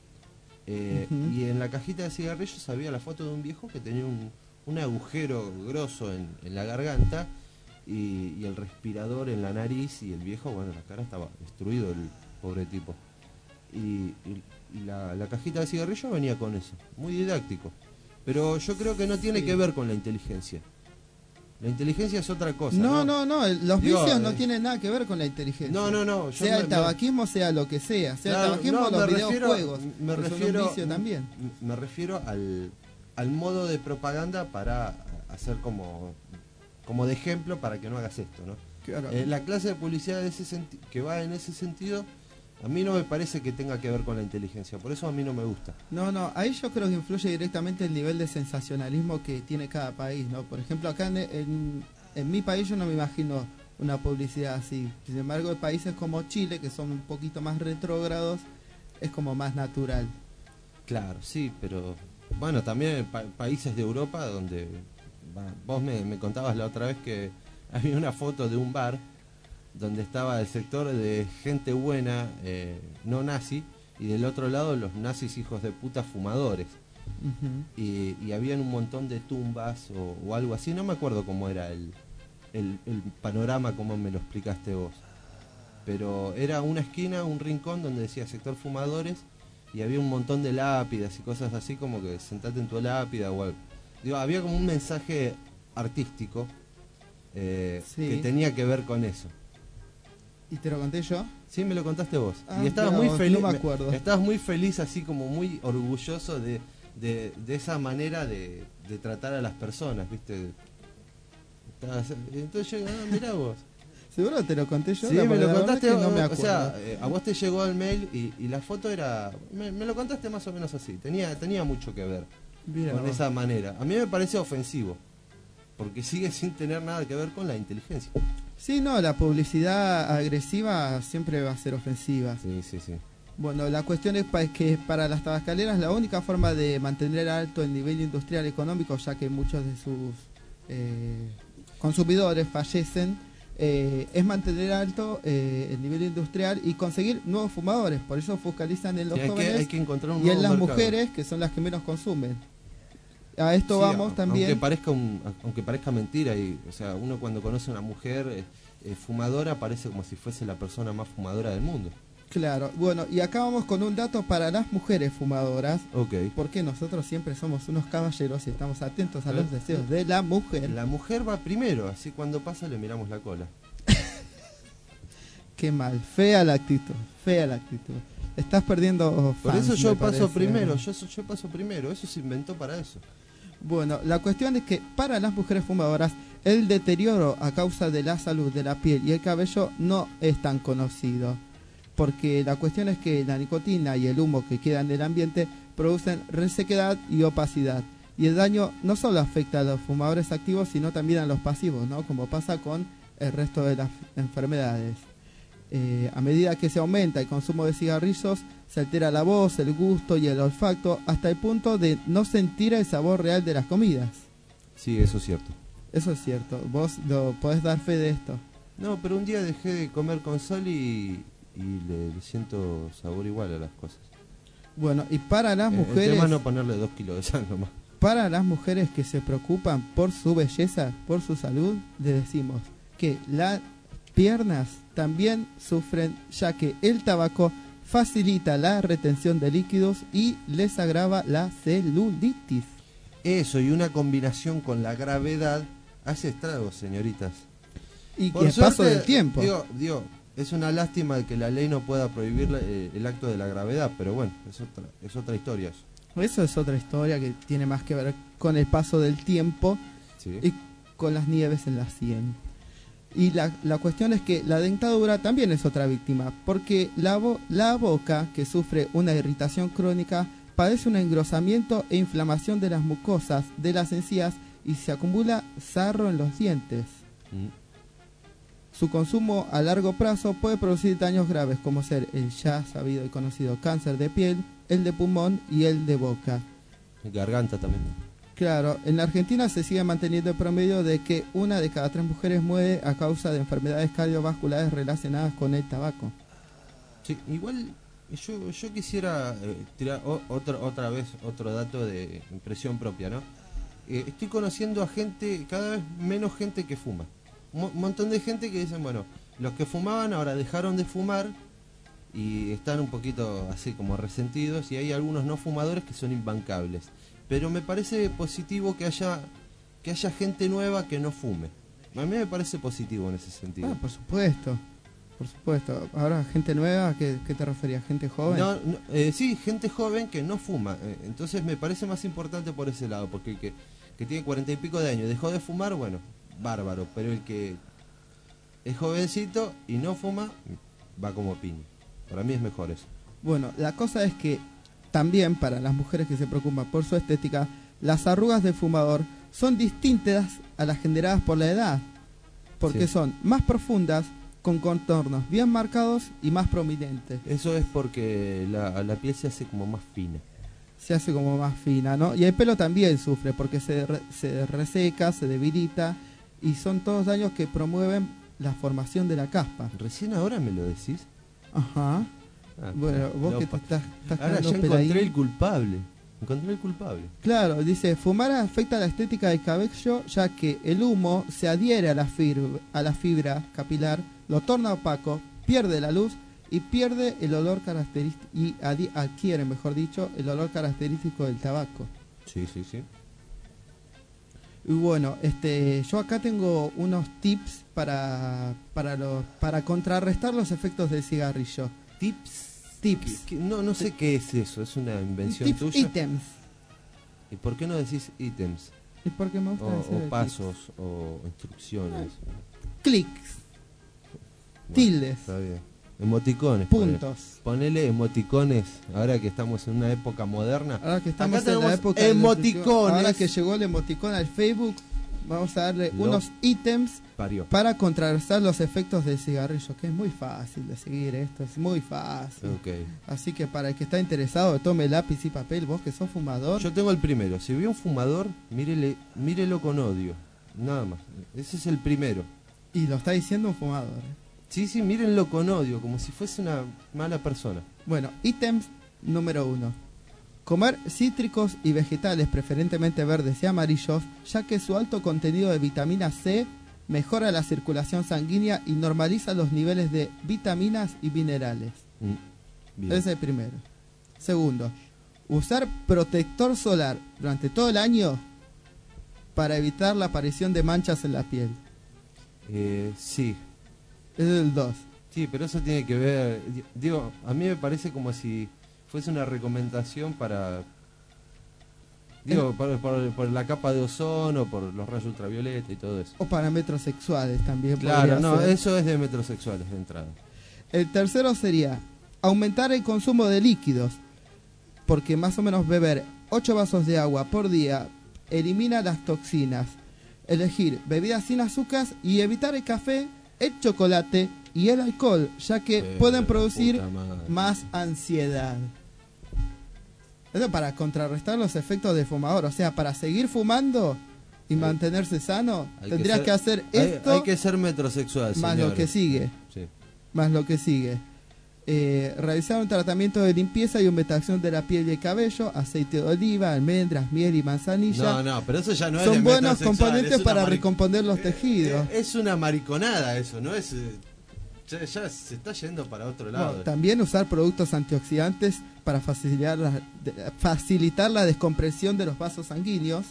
Eh, Ujú. Y en la cajita de cigarrillos había la foto de un viejo que tenía un, un agujero grosso en, en la garganta y, y el respirador en la nariz, y el viejo, bueno, la cara estaba destruido, el pobre tipo. y, y- y la, la cajita de cigarrillo venía con eso, muy didáctico. Pero yo creo que no tiene Sí. que ver con la inteligencia. La inteligencia es otra cosa. No, no, no, no, el- los Digo, vicios no eh, tienen nada que ver con la inteligencia. No, no, no, yo Sea me- el tabaquismo, sea lo que sea. Sea Claro, el tabaquismo no, o los me refiero- videojuegos. me que son un refiero, vicio también. Me refiero al, al modo de propaganda para hacer como, como de ejemplo para que no hagas esto, ¿no? Claro. Eh, la clase de publicidad de ese senti- que va en ese sentido, a mí no me parece que tenga que ver con la inteligencia, por eso a mí no me gusta. No, no, ahí yo creo que influye directamente el nivel de sensacionalismo que tiene cada país, ¿no? Por ejemplo, acá en, en, en mi país yo no me imagino una publicidad así. Sin embargo, en países como Chile, que son un poquito más retrógrados, es como más natural. Claro, sí, pero bueno, también en pa- países de Europa donde va, vos me, me contabas la otra vez que había una foto de un bar donde estaba el sector de gente buena, eh, no nazi, y del otro lado los nazis hijos de puta fumadores. Ujú. Y, y habían un montón de tumbas o, o algo así, no me acuerdo cómo era el, el, el panorama, como me lo explicaste vos. Pero era una esquina, un rincón donde decía sector fumadores y había un montón de lápidas y cosas así como que sentate en tu lápida o algo. Digo, había como un mensaje artístico eh, Sí. que tenía que ver con eso. ¿Y te lo conté yo? Sí, me lo contaste vos. Ah, y estabas mirá muy vos, feliz. no me acuerdo. Estabas muy feliz, así como muy orgulloso de, de, de esa manera de, de tratar a las personas, ¿viste? Estabas- entonces yo, ah, mirá vos. ¿Seguro te lo conté yo? Sí, La- me la lo verdad contaste, es que no me o acuerdo. sea, eh, a vos te llegó el mail y, y la foto era, me, me lo contaste más o menos así, tenía, tenía mucho que ver Mirá con vos. esa manera. A mí me parece ofensivo, porque sigue sin tener nada que ver con la inteligencia. Sí, no, la publicidad agresiva siempre va a ser ofensiva. Sí, sí, sí. Bueno, la cuestión es pa- que para las tabacaleras la única forma de mantener alto el nivel industrial económico, ya que muchos de sus eh, consumidores fallecen, eh, es mantener alto eh, el nivel industrial y conseguir nuevos fumadores. Por eso focalizan en los Sí, hay que- jóvenes hay que encontrar un y en nuevo las mercado. mujeres, que son las que menos consumen. A esto Sí, vamos a- también. Aunque parezca, un, aunque parezca mentira, y, o sea, uno cuando conoce a una mujer eh, eh, fumadora parece como si fuese la persona más fumadora del mundo. Claro, bueno, y acá vamos con un dato para las mujeres fumadoras. Ok. Porque nosotros siempre somos unos caballeros y estamos atentos a Pero- los deseos de la mujer. La mujer va primero, así cuando pasa le miramos la cola. Qué mal, fea la actitud, fea la actitud. Estás perdiendo Por fans, eso yo me paso parece. primero, yo, yo paso primero, eso se inventó para eso. Bueno, la cuestión es que para las mujeres fumadoras el deterioro a causa de la salud de la piel y el cabello no es tan conocido. Porque la cuestión es que la nicotina y el humo que queda en el ambiente producen resequedad y opacidad. Y el daño no solo afecta a los fumadores activos, sino también a los pasivos, ¿no? Como pasa con el resto de las enfermedades. Eh, a medida que se aumenta el consumo de cigarrillos, se altera la voz, el gusto y el olfato hasta el punto de no sentir el sabor real de las comidas. Sí, eso es cierto. Eso es cierto, vos lo podés dar fe de esto. No, pero un día dejé de comer con sal y, y le, le siento sabor igual a las cosas. Bueno, y para las Eh, mujeres... El tema es no ponerle dos kilos de sal nomás. Para las mujeres que se preocupan por su belleza, por su salud, les decimos que las piernas también sufren, ya que el tabaco facilita la retención de líquidos y les agrava la celulitis. Eso y una combinación con la gravedad hace estragos, señoritas. Y Por que suerte, paso del tiempo. Digo, digo, es una lástima de que la ley no pueda prohibir eh, el acto de la gravedad, pero bueno, es otra, es otra historia eso. Eso es otra historia que tiene más que ver con el paso del tiempo Sí. y con las nieves en la sien. Y la, la cuestión es que la dentadura también es otra víctima, porque la, bo- la boca, que sufre una irritación crónica, padece un engrosamiento e inflamación de las mucosas de las encías y se acumula sarro en los dientes. Mm. Su consumo a largo plazo puede producir daños graves como ser el ya sabido y conocido cáncer de piel, el de pulmón y el de boca. Garganta también. Claro, en la Argentina se sigue manteniendo el promedio de que una de cada tres mujeres muere a causa de enfermedades cardiovasculares relacionadas con el tabaco. Sí, igual yo, yo quisiera eh, tirar o- otro, otra vez otro dato de impresión propia, ¿no? Eh, estoy conociendo a gente, cada vez menos gente que fuma. Un mo- montón de gente que dicen, bueno, los que fumaban ahora dejaron de fumar y están un poquito así como resentidos, y hay algunos no fumadores que son imbancables. Pero me parece positivo que haya que haya gente nueva que no fume. A mí me parece positivo en ese sentido. Ah, por supuesto, por supuesto. Ahora, gente nueva, ¿qué, qué te referías? ¿Gente joven? No, no, eh, sí, gente joven que no fuma. Eh, entonces me parece más importante por ese lado, porque el que, que tiene cuarenta y pico de años dejó de fumar, bueno, bárbaro. Pero el que es jovencito y no fuma, va como piña. Para mí es mejor eso. Bueno, la cosa es que también para las mujeres que se preocupan por su estética, las arrugas del fumador son distintas a las generadas por la edad, porque Sí. son más profundas, con contornos bien marcados y más prominentes. Eso es porque la, la piel se hace como más fina. Se hace como más fina, ¿no? Y el pelo también sufre porque se, re- se reseca, se debilita, y son todos daños que promueven la formación de la caspa. ¿Recién ahora me lo decís? Ajá. Ah, Bueno, vos no, que te pa- estás, estás Ahora quedando ya encontré peladín. el culpable. Encontré el culpable. Claro, dice, fumar afecta la estética del cabello ya que el humo se adhiere a la, fibra, a la fibra capilar, lo torna opaco, pierde la luz y pierde el olor característico, y adi- adquiere, mejor dicho, el olor característico del tabaco. Sí, sí, sí. Y bueno, este, yo acá tengo unos tips para, para, los, para contrarrestar los efectos del cigarrillo. ¿Tips? Tips. ¿Qué- qué? No, no sé qué es eso, es una invención Tips, tuya. ítems. ¿Y por qué no decís ítems? Es porque me gusta O, decir o el pasos, o instrucciones. Clics. Bueno, Tildes. Está bien. Emoticones. Puntos. Ponele, ponele emoticones, ahora que estamos en una época moderna. Ahora que estamos Acá en la tenemos época del emoticones. ahora que llegó el emoticón al Facebook, vamos a darle Lo unos ítems parió. para contrarrestar los efectos del cigarrillo, que es muy fácil de seguir esto, es muy fácil. Ok. Así que para el que está interesado, tome lápiz y papel, vos que sos fumador. Yo tengo el primero. Si ve un fumador, mírele, mírelo con odio. Nada más. Ese es el primero. Y lo está diciendo un fumador. ¿eh? Sí, sí, mírenlo con odio, como si fuese una mala persona. Bueno, ítems número uno. Comer cítricos y vegetales, preferentemente verdes y amarillos, ya que su alto contenido de vitamina C mejora la circulación sanguínea y normaliza los niveles de vitaminas y minerales. Mm, bien. Ese es el primero. Segundo, usar protector solar durante todo el año para evitar la aparición de manchas en la piel. Eh, sí. Ese es el dos. Sí, pero eso tiene que ver... di- Digo, a mí me parece como si fuese una recomendación para... Digo, por, por- por la capa de ozono, por los rayos ultravioleta y todo eso. O parámetros sexuales también. Claro, podría no, ser. eso es de metrosexuales de entrada. El tercero sería aumentar el consumo de líquidos, porque más o menos beber ocho vasos de agua por día elimina las toxinas. Elegir bebidas sin azúcar y evitar el café, el chocolate y el alcohol, ya que Pero pueden la producir puta madre. más ansiedad. Eso para contrarrestar los efectos del fumador, o sea, para seguir fumando y mantenerse sano, Hay tendrías ser- que hacer hay- esto Hay, que ser metrosexual, más señores. lo que sigue. Sí. Más lo que sigue. Eh, realizar un tratamiento de limpieza y humectación de la piel y el cabello, aceite de oliva, almendras, miel y manzanilla. No, no, pero eso ya no es Son de buenos metrosexual, componentes es una para mari- recomponer los tejidos. Eh, Es una mariconada eso, ¿no? Es... eh, Ya, ya se está yendo para otro lado. Bueno, también usar productos antioxidantes para facilitar la, de- facilitar la descompresión de los vasos sanguíneos.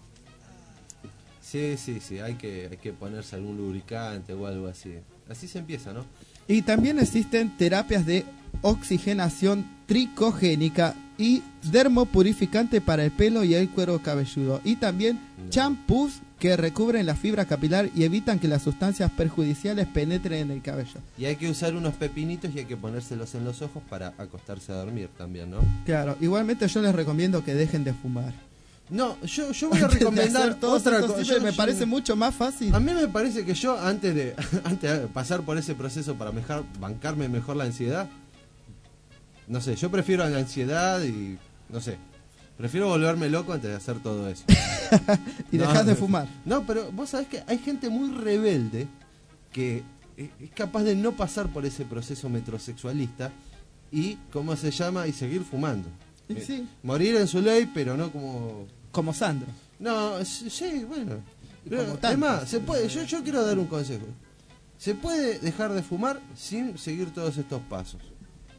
Sí, sí, sí, hay que, hay que ponerse algún lubricante o algo así. Así se empieza, ¿no? Y también existen terapias de oxigenación tricogénica y dermopurificante para el pelo y el cuero cabelludo. Y también champús que recubren la fibra capilar y evitan que las sustancias perjudiciales penetren en el cabello. Y hay que usar unos pepinitos y hay que ponérselos en los ojos para acostarse a dormir también, ¿no? Claro, igualmente yo les recomiendo que dejen de fumar. No, yo, yo voy a Antes de recomendar hacer todos otra estos cosa. tips, Yo- me yo- parece mucho más fácil. A mí me parece que yo, antes de, antes de pasar por ese proceso para mejar- bancarme mejor la ansiedad, no sé, yo prefiero la ansiedad y, no sé, prefiero volverme loco antes de hacer todo eso. Y No, dejas de fumar. No, pero vos sabés que hay gente muy rebelde que es es capaz de no pasar por ese proceso metrosexualista y, ¿cómo se llama? Y seguir fumando. Y Eh, sí. Morir en su ley, pero no como... Como Sandro. No, sí, sí, bueno. Y Pero, como tantos. además, se puede, yo, yo quiero dar un consejo. Se puede dejar de fumar sin seguir todos estos pasos.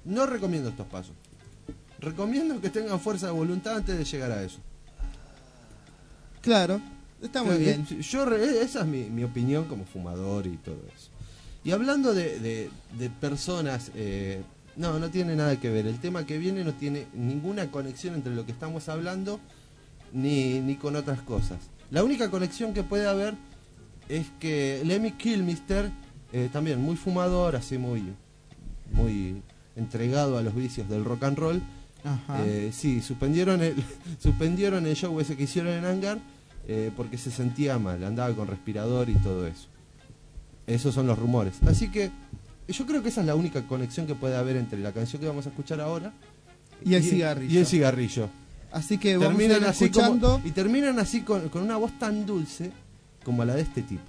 No recomiendo estos pasos. Recomiendo que tengan fuerza de voluntad antes de llegar a eso. Claro, está muy bien. Yo, esa es mi, mi opinión como fumador y todo eso. Y hablando de, de, de personas, eh, no, no tiene nada que ver. El tema que viene no tiene ninguna conexión entre lo que estamos hablando ni, ni con otras cosas. La única conexión que puede haber es que Lemmy Kilmister, eh, también muy fumador, así muy, muy entregado a los vicios del rock and roll, eh, sí, suspendieron el, suspendieron el show ese que hicieron en Hangar eh, porque se sentía mal, andaba con respirador y todo eso. Esos son los rumores. Así que yo creo que esa es la única conexión que puede haber entre la canción que vamos a escuchar ahora y el cigarrillo. Y el cigarrillo. Así que vamos terminan a ir así escuchando. Como, y terminan así con, con una voz tan dulce como la de este tipo.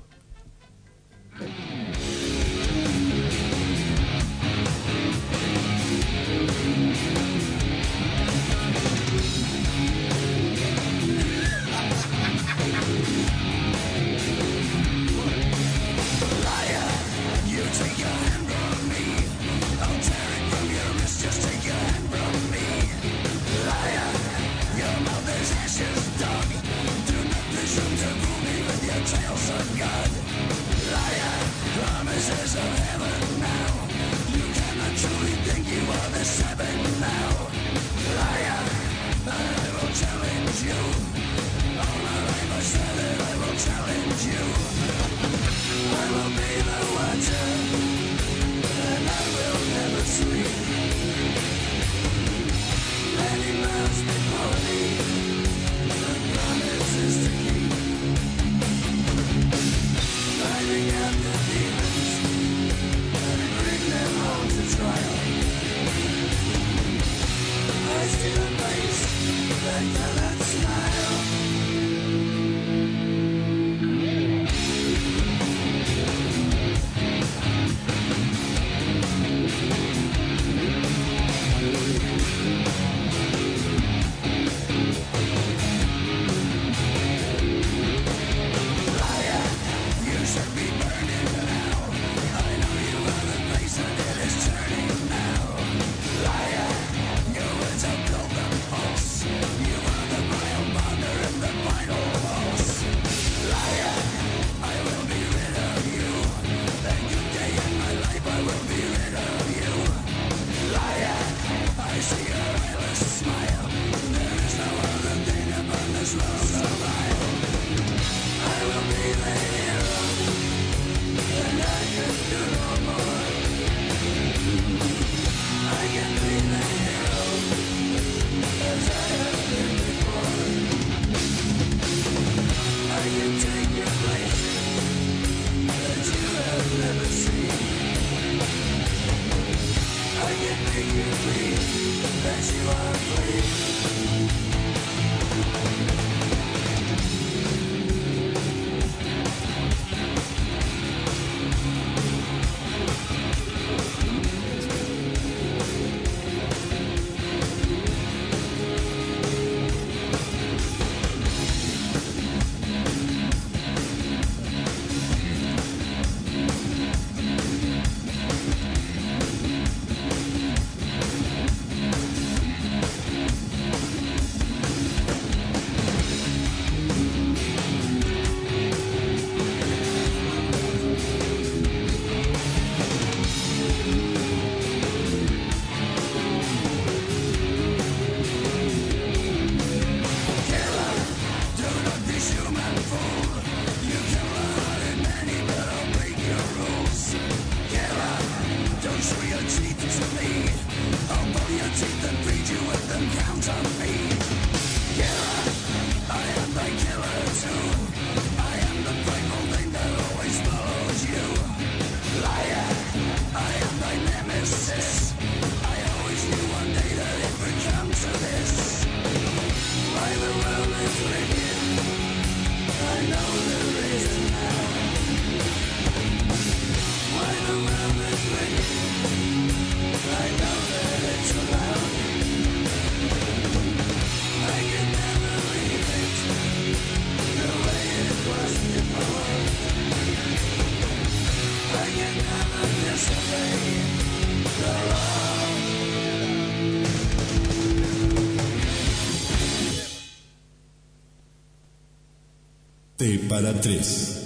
T para tres.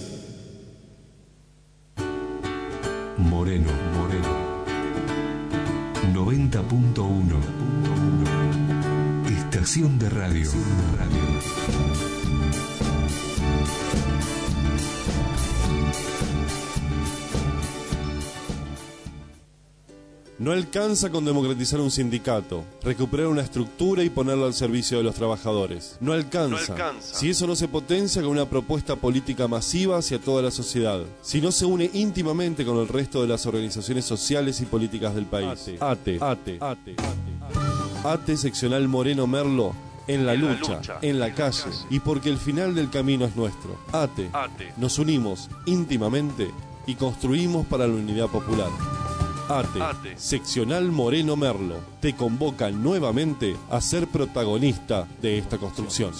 Moreno, Moreno. noventa punto uno. Estación de radio. No alcanza con democratizar un sindicato, recuperar una estructura y ponerla al servicio de los trabajadores. No alcanza, No alcanza. si eso no se potencia con una propuesta política masiva hacia toda la sociedad, si no se une íntimamente con el resto de las organizaciones sociales y políticas del país. ATE, ATE, ATE, ATE seccional Moreno Merlo, en la, En la lucha, lucha, en la calle, y porque el final del camino es nuestro. ATE, ATE. nos unimos íntimamente y construimos para la unidad popular. ATE, ATE. seccional Moreno Merlo, te convoca nuevamente a ser protagonista de esta construcción.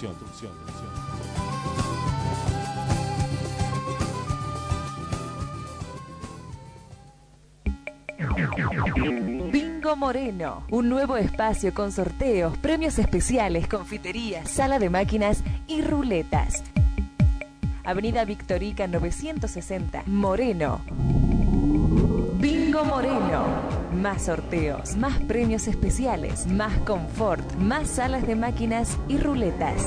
Bingo Moreno, un nuevo espacio con sorteos, premios especiales, confiterías, sala de máquinas y ruletas. Avenida Victorica novecientos sesenta, Moreno. Bingo Moreno. Más sorteos, más premios especiales, más confort, más salas de máquinas y ruletas.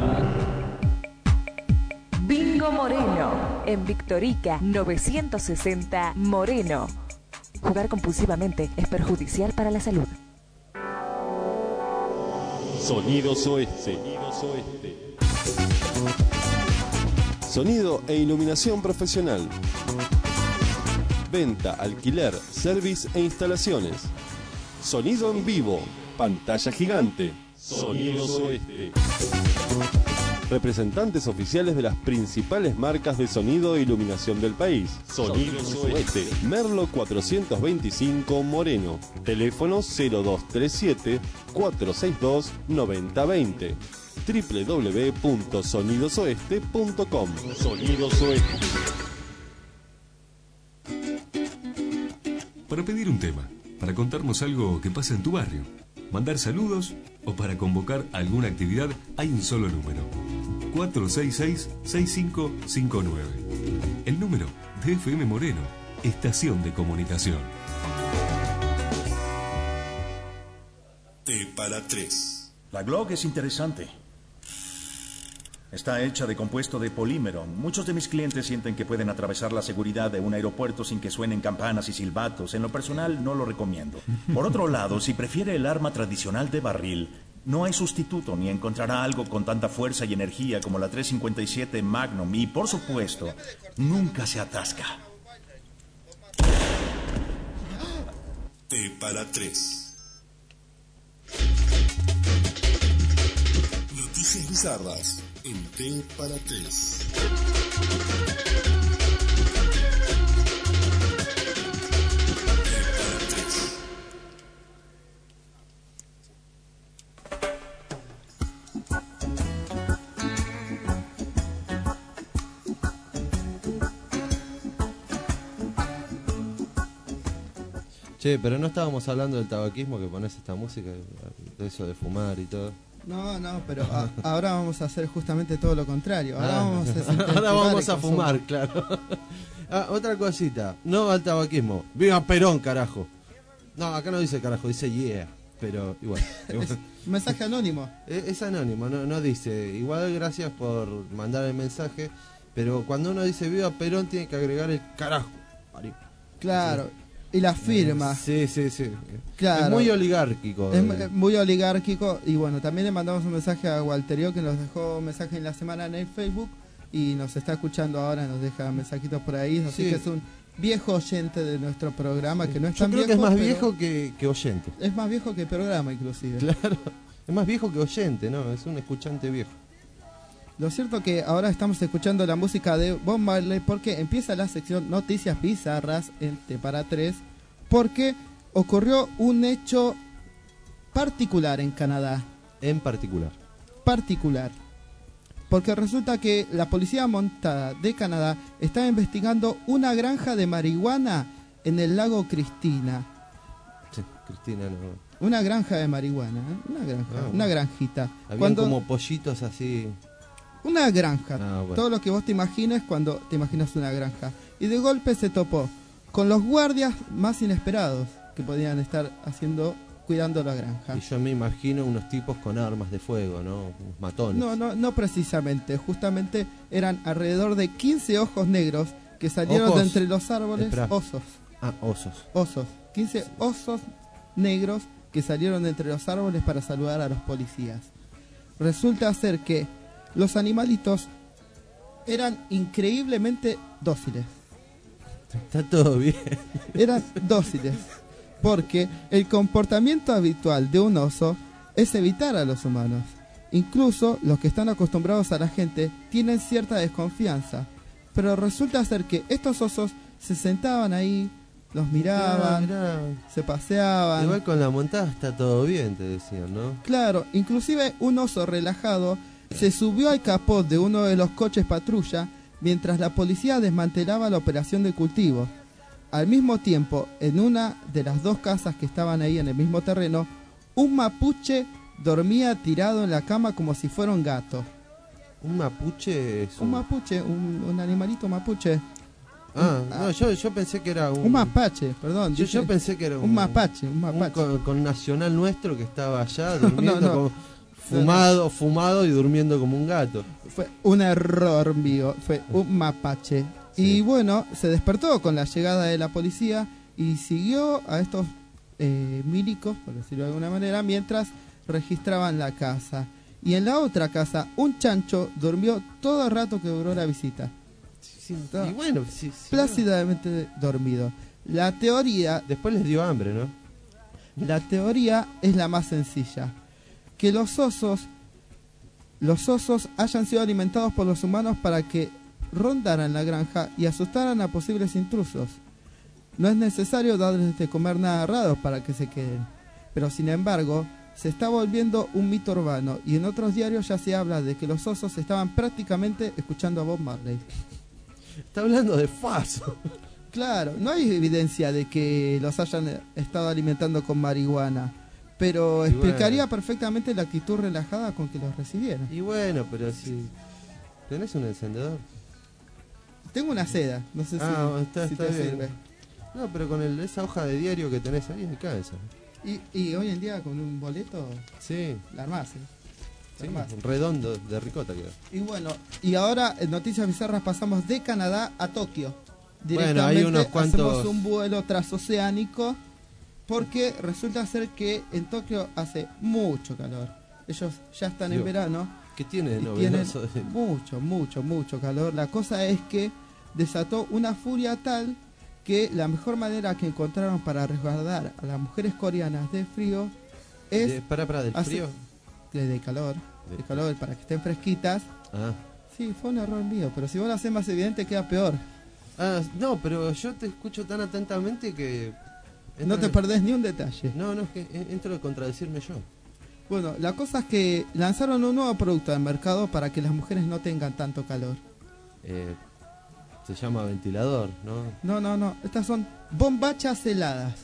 Bingo Moreno. En Victorica novecientos sesenta, Moreno. Jugar compulsivamente es perjudicial para la salud. Sonidos Oeste. Sonidos Oeste. Sonido e iluminación profesional. Venta, alquiler, service e instalaciones. Sonido en vivo, pantalla gigante. Sonidos Oeste. Representantes oficiales de las principales marcas de sonido e iluminación del país. Sonidos Oeste. Merlo cuatrocientos veinticinco, Moreno. Teléfono cero dos tres siete, cuatro seis dos, nueve cero dos cero. doble u doble u doble u punto sonidos oeste punto com. Sonidos Oeste. Para pedir un tema, para contarnos algo que pasa en tu barrio, mandar saludos o para convocar alguna actividad, hay un solo número. cuatro seis seis, seis cinco cinco nueve. El número de F M Moreno, Estación de Comunicación. T para tres. La Glock es interesante. Está hecha de compuesto de polímero. Muchos de mis clientes sienten que pueden atravesar la seguridad de un aeropuerto sin que suenen campanas y silbatos. En lo personal, no lo recomiendo. Por otro lado, si prefiere el arma tradicional de barril, no hay sustituto ni encontrará algo con tanta fuerza y energía como la tres cincuenta y siete Magnum. Y, por supuesto, nunca se atasca. T para tres. Noticias bizarras en T para tres. Che, pero no estábamos hablando del tabaquismo, que pones esta música, de eso de fumar y todo. No, no, pero a, ahora vamos a hacer justamente todo lo contrario. Ahora Ah, vamos a, ahora vamos a el fumar, consumo. claro. Ah, otra cosita, no al tabaquismo. Viva Perón, carajo. No, acá no dice carajo, dice yeah. Pero igual. igual. Es un mensaje anónimo. Es, es anónimo, no, no dice. Igual gracias por mandar el mensaje. Pero cuando uno dice viva Perón, tiene que agregar el carajo. Marico. Claro. Y la firma. Sí, sí, sí. Claro. Es muy oligárquico. Es m- muy oligárquico. Y bueno, también le mandamos un mensaje a Walterio, que nos dejó un mensaje en la semana en el Facebook. Y nos está escuchando ahora, nos deja mensajitos por ahí. Así Sí. que es un viejo oyente de nuestro programa, que no es Yo tan creo viejo, que es más pero viejo que, que oyente. es más viejo que el programa, inclusive. Claro. Es más viejo que oyente, ¿no? Es un escuchante viejo. Lo cierto que ahora estamos escuchando la música de Bob Marley porque empieza la sección Noticias Bizarras en T para tres, porque ocurrió un hecho particular en Canadá. En particular. Particular. Porque resulta que la policía montada de Canadá está investigando una granja de marihuana en el lago Cristina. Sí, Cristina no. Una granja de marihuana, ¿eh? Una granja, Ah, una granjita. Habían Cuando- como pollitos así. una granja. Ah, bueno. Todo lo que vos te imagines cuando te imaginas una granja. Y de golpe se topó con los guardias más inesperados que podían estar haciendo, cuidando la granja. Y yo me imagino unos tipos con armas de fuego, ¿no? Unos matones. No, no, no precisamente. Justamente eran alrededor de quince ojos negros que salieron Ojos. de entre los árboles. Espera. Osos. Ah, osos. Osos. quince osos negros que salieron de entre los árboles para saludar a los policías. Resulta ser que los animalitos eran increíblemente dóciles. Está todo bien. Eran dóciles. Porque el comportamiento habitual de un oso es evitar a los humanos. Incluso los que están acostumbrados a la gente tienen cierta desconfianza. Pero resulta ser que estos osos se sentaban ahí, los miraban, Mirá, mirá. se paseaban. Igual con la montada está todo bien, te decían, ¿no? Claro, inclusive un oso relajado se subió al capó de uno de los coches patrulla mientras la policía desmantelaba la operación de cultivo. Al mismo tiempo, en una de las dos casas que estaban ahí en el mismo terreno, un mapuche dormía tirado en la cama como si fuera un gato. ¿Un mapuche es un... Un mapuche, un, un animalito mapuche. Ah, un, no, yo, yo pensé que era un... Un mapache, perdón. Yo, yo pensé que era un... Un mapache, un mapache. Un con, con nacional nuestro que estaba allá durmiendo no, no. como... Fumado, fumado y durmiendo como un gato. Fue un error mío, fue un mapache. Sí. Y bueno, se despertó con la llegada de la policía y siguió a estos eh, milicos, por decirlo de alguna manera, mientras registraban la casa. Y en la otra casa, un chancho durmió todo el rato que duró la visita. Sí, sí, y bueno, sí, sí, plácidamente no. dormido. La teoría... Después les dio hambre, ¿no? La teoría es la más sencilla. Que los osos, los osos hayan sido alimentados por los humanos para que rondaran la granja y asustaran a posibles intrusos. No es necesario darles de comer nada raro para que se queden, pero sin embargo se está volviendo un mito urbano y en otros diarios ya se habla de que los osos estaban prácticamente escuchando a Bob Marley. Está hablando de faso. Claro, no hay evidencia de que los hayan estado alimentando con marihuana, pero explicaría bueno. perfectamente la actitud relajada con que los recibieron. Y bueno, pero si tenés un encendedor. Tengo una seda, no sé ah, si, está, si está te bien. sirve. No, pero con el, esa hoja de diario que tenés ahí alcanza. Y, y hoy en día con un boleto, sí, la armás, ¿eh? Sí, redondo de ricota queda. Y bueno, y ahora en Noticias Bizarras pasamos de Canadá a Tokio. Directamente bueno, hay unos cuantos... hacemos un vuelo transoceánico porque resulta ser que en Tokio hace mucho calor. Ellos ya están Dios, en verano. ¿Qué tiene de tienen mucho, mucho, mucho calor. La cosa es que desató una furia tal que la mejor manera que encontraron para resguardar a las mujeres coreanas de frío es... De, para, para, ¿del hacer, frío? De, de calor, de, de calor, para que estén fresquitas. Ah. Sí, fue un error mío, pero si vos lo haces más evidente queda peor. Ah, no, pero yo te escucho tan atentamente que... No te perdés ni un detalle. No, no, es que entro a contradecirme yo. Bueno, la cosa es que lanzaron un nuevo producto al mercado para que las mujeres no tengan tanto calor. Eh, se llama ventilador, ¿no? No, no, no. Estas son bombachas heladas.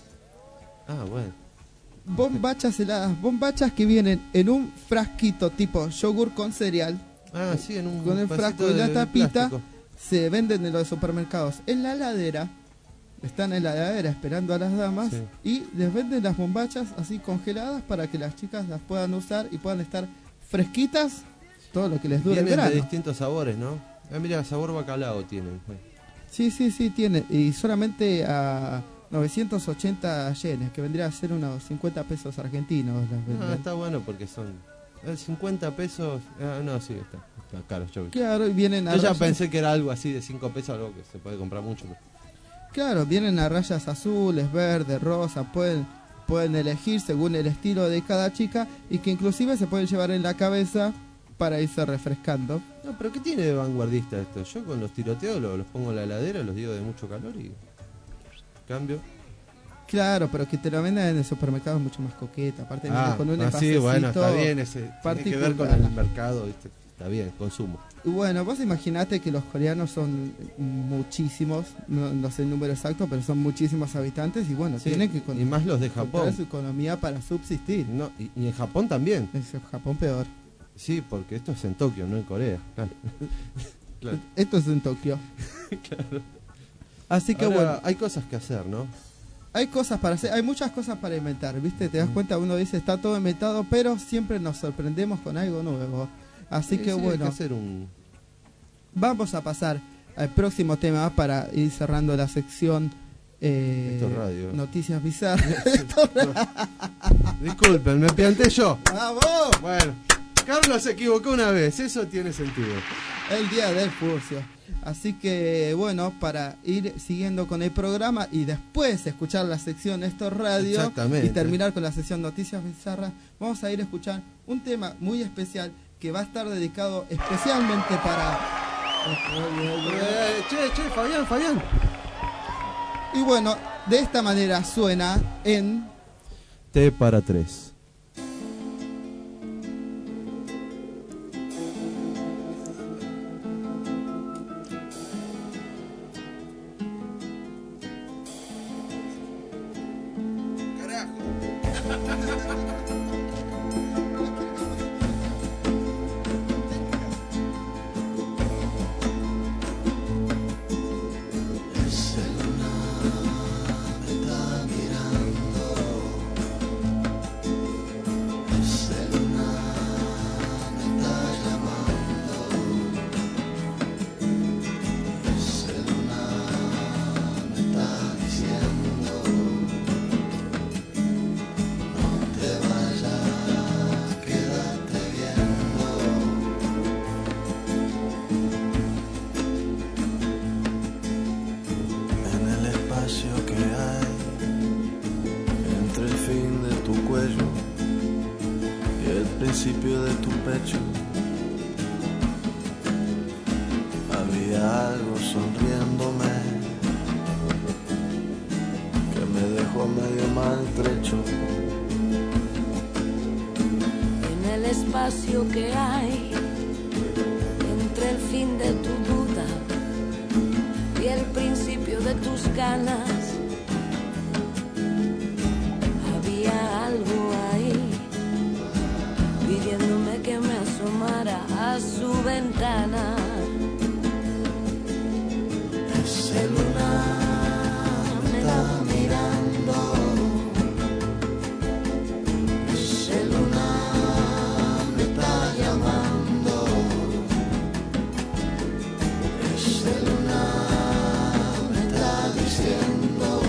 Ah, bueno. Bombachas heladas. Bombachas que vienen en un frasquito tipo yogur con cereal. Ah, sí, en un Con el frasco y la tapita. Plástico. Se venden en los supermercados en la heladera. Están en la heladera esperando a las damas. Sí. Y les venden las bombachas así congeladas para que las chicas las puedan usar y puedan estar fresquitas todo lo que les dure Vienen el verano. de distintos sabores, ¿no? Ah, mira, sabor bacalao tienen. Sí, sí, sí, tiene. Y solamente a novecientos ochenta yenes, que vendría a ser unos cincuenta pesos argentinos. Ah, está bueno porque son cincuenta pesos. Ah, no, sí, está, está caro. Yo, claro, y vienen a yo ya rayas... pensé que era algo así de cinco pesos, algo que se puede comprar mucho. Pero... Claro, vienen a rayas azules, verdes, rosas, pueden, pueden elegir según el estilo de cada chica y que inclusive se pueden llevar en la cabeza para irse refrescando. No, pero ¿qué tiene de vanguardista esto? Yo con los tiroteos los, los pongo en la heladera, los digo de mucho calor y cambio. Claro, pero que te lo vendan en el supermercado es mucho más coqueta. Aparte ah, con un ah, sí, bueno, está bien, ese tiene que ver con el mercado, ¿viste? Está bien, consumo. Y bueno, vos imaginate que los coreanos son muchísimos, no, no sé el número exacto, pero son muchísimos habitantes y bueno, sí, tienen que y más los de Japón su economía para subsistir. No, y, y en Japón también. En Japón peor. Sí, porque esto es en Tokio, no en Corea. Claro. Claro. Esto es en Tokio. Claro. Así que Ahora, bueno. hay cosas que hacer, ¿no? Hay cosas para hacer, hay muchas cosas para inventar, ¿viste? Te das cuenta, uno dice está todo inventado, pero siempre nos sorprendemos con algo nuevo. Así Sí, que sí, bueno. hay que hacer un... Vamos a pasar al próximo tema para ir cerrando la sección eh, Esto es radio. Noticias bizarras. Disculpen, me pianté yo. ¡Vamos! Bueno, Carlos se equivocó una vez, eso tiene sentido. El día del Furcio. Así que bueno, para ir siguiendo con el programa y después escuchar la sección Esto es Radio Exactamente. y terminar con la sección Noticias Bizarras, vamos a ir a escuchar un tema muy especial que va a estar dedicado especialmente para... Eh, che, che, Fabián, Fabián. Y bueno, de esta manera suena en... T para tres. principio de tu pecho había algo sonriéndome que me dejó medio maltrecho. En el espacio que hay entre el fin de tu duda y el principio de tus ganas, había algo ahí pidiéndome que me asomara a su ventana. Ese lunar me está mirando, ese lunar me está llamando, ese lunar me está diciendo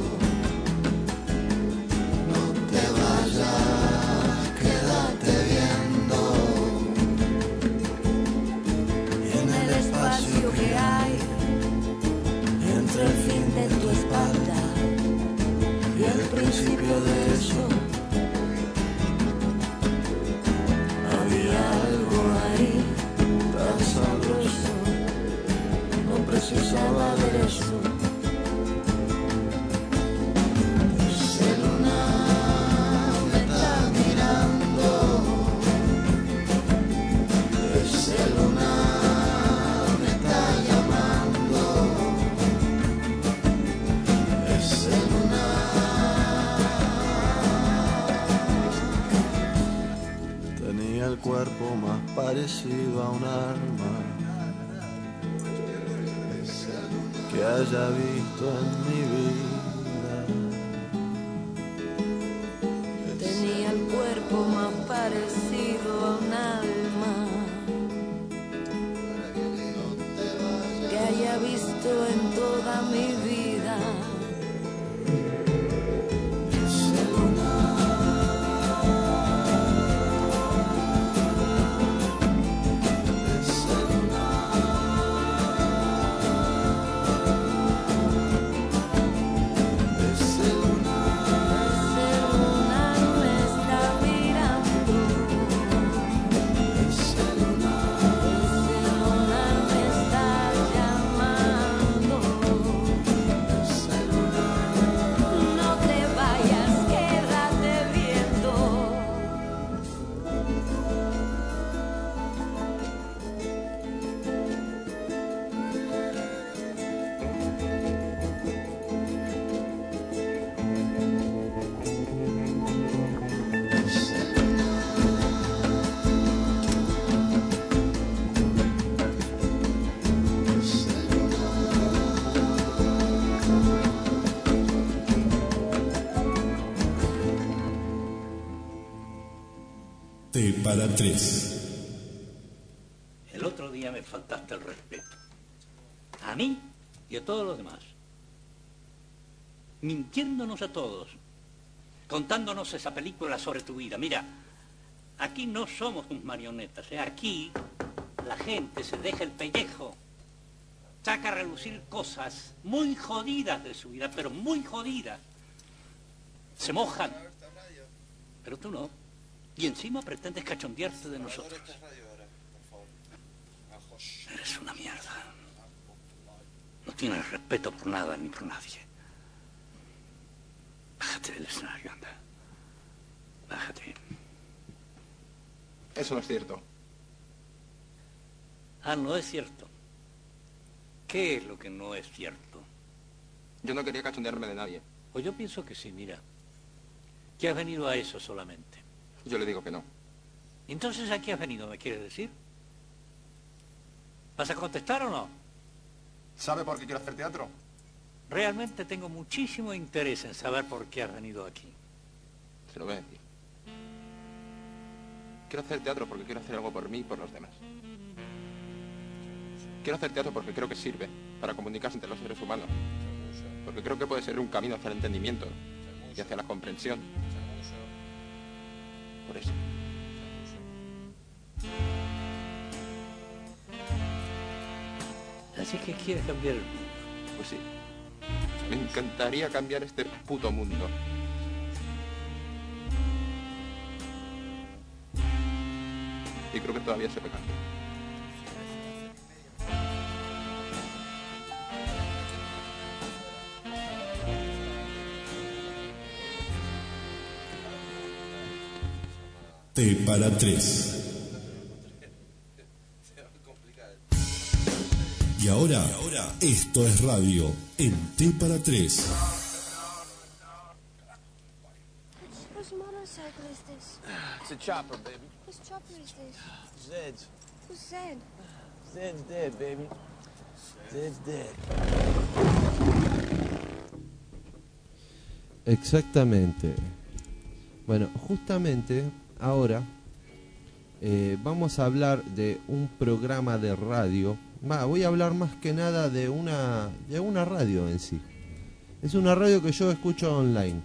no te vayas, quédate viendo. Y en el espacio que hay entre el fin de tu espalda y el principio de eso, había algo ahí tan sabroso, no precisaba de eso. Ese lunar me está mirando, ese lunar me está llamando, ese lunar tenía el cuerpo más parecido a un arma que haya visto en mi vida. tenía el cuerpo más parecido a un alma que haya visto en toda mi vida. Ese lunar me está mirando, ese lunar me está llamando, T para tres. El otro día me faltaste el respeto. A mí y a todos los demás. Mintiéndonos a todos. Contándonos esa película sobre tu vida. Mira, aquí no somos tus marionetas. ¿eh? Aquí la gente se deja el pellejo. Saca a relucir cosas muy jodidas de su vida, pero muy jodidas. Se mojan. Pero tú no. Y encima pretendes cachondearte de nosotros. Eres una mierda. No tienes respeto por nada ni por nadie. Bájate del escenario, anda. Bájate. Eso no es cierto. Ah, no es cierto. ¿Qué es lo que no es cierto? Yo no quería cachondearme de nadie. Pues yo pienso que sí, mira. Que has venido a eso solamente. Yo le digo que no. Entonces, ¿a qué has venido, me quieres decir? ¿Vas a contestar o no? ¿Sabe por qué quiero hacer teatro? Realmente tengo muchísimo interés en saber por qué has venido aquí. Se lo voy a decir. Quiero hacer teatro porque quiero hacer algo por mí y por los demás. Quiero hacer teatro porque creo que sirve para comunicarse entre los seres humanos. Porque creo que puede ser un camino hacia el entendimiento y hacia la comprensión. Por eso. Así que quieres cambiar el mundo. Pues sí. Me encantaría cambiar este puto mundo. Y creo que todavía se me cambia. T para tres. Y ahora, esto es radio en T para tres. Whose motorcycle is this? It's a chopper, baby. Whose chopper is this? Zed's. Who's Zed? Zed's dead, baby. Zed's dead. Exactamente. Bueno, justamente ahora eh, vamos a hablar de un programa de radio. Va, voy a hablar más que nada de una de una radio en sí. Es una radio que yo escucho online.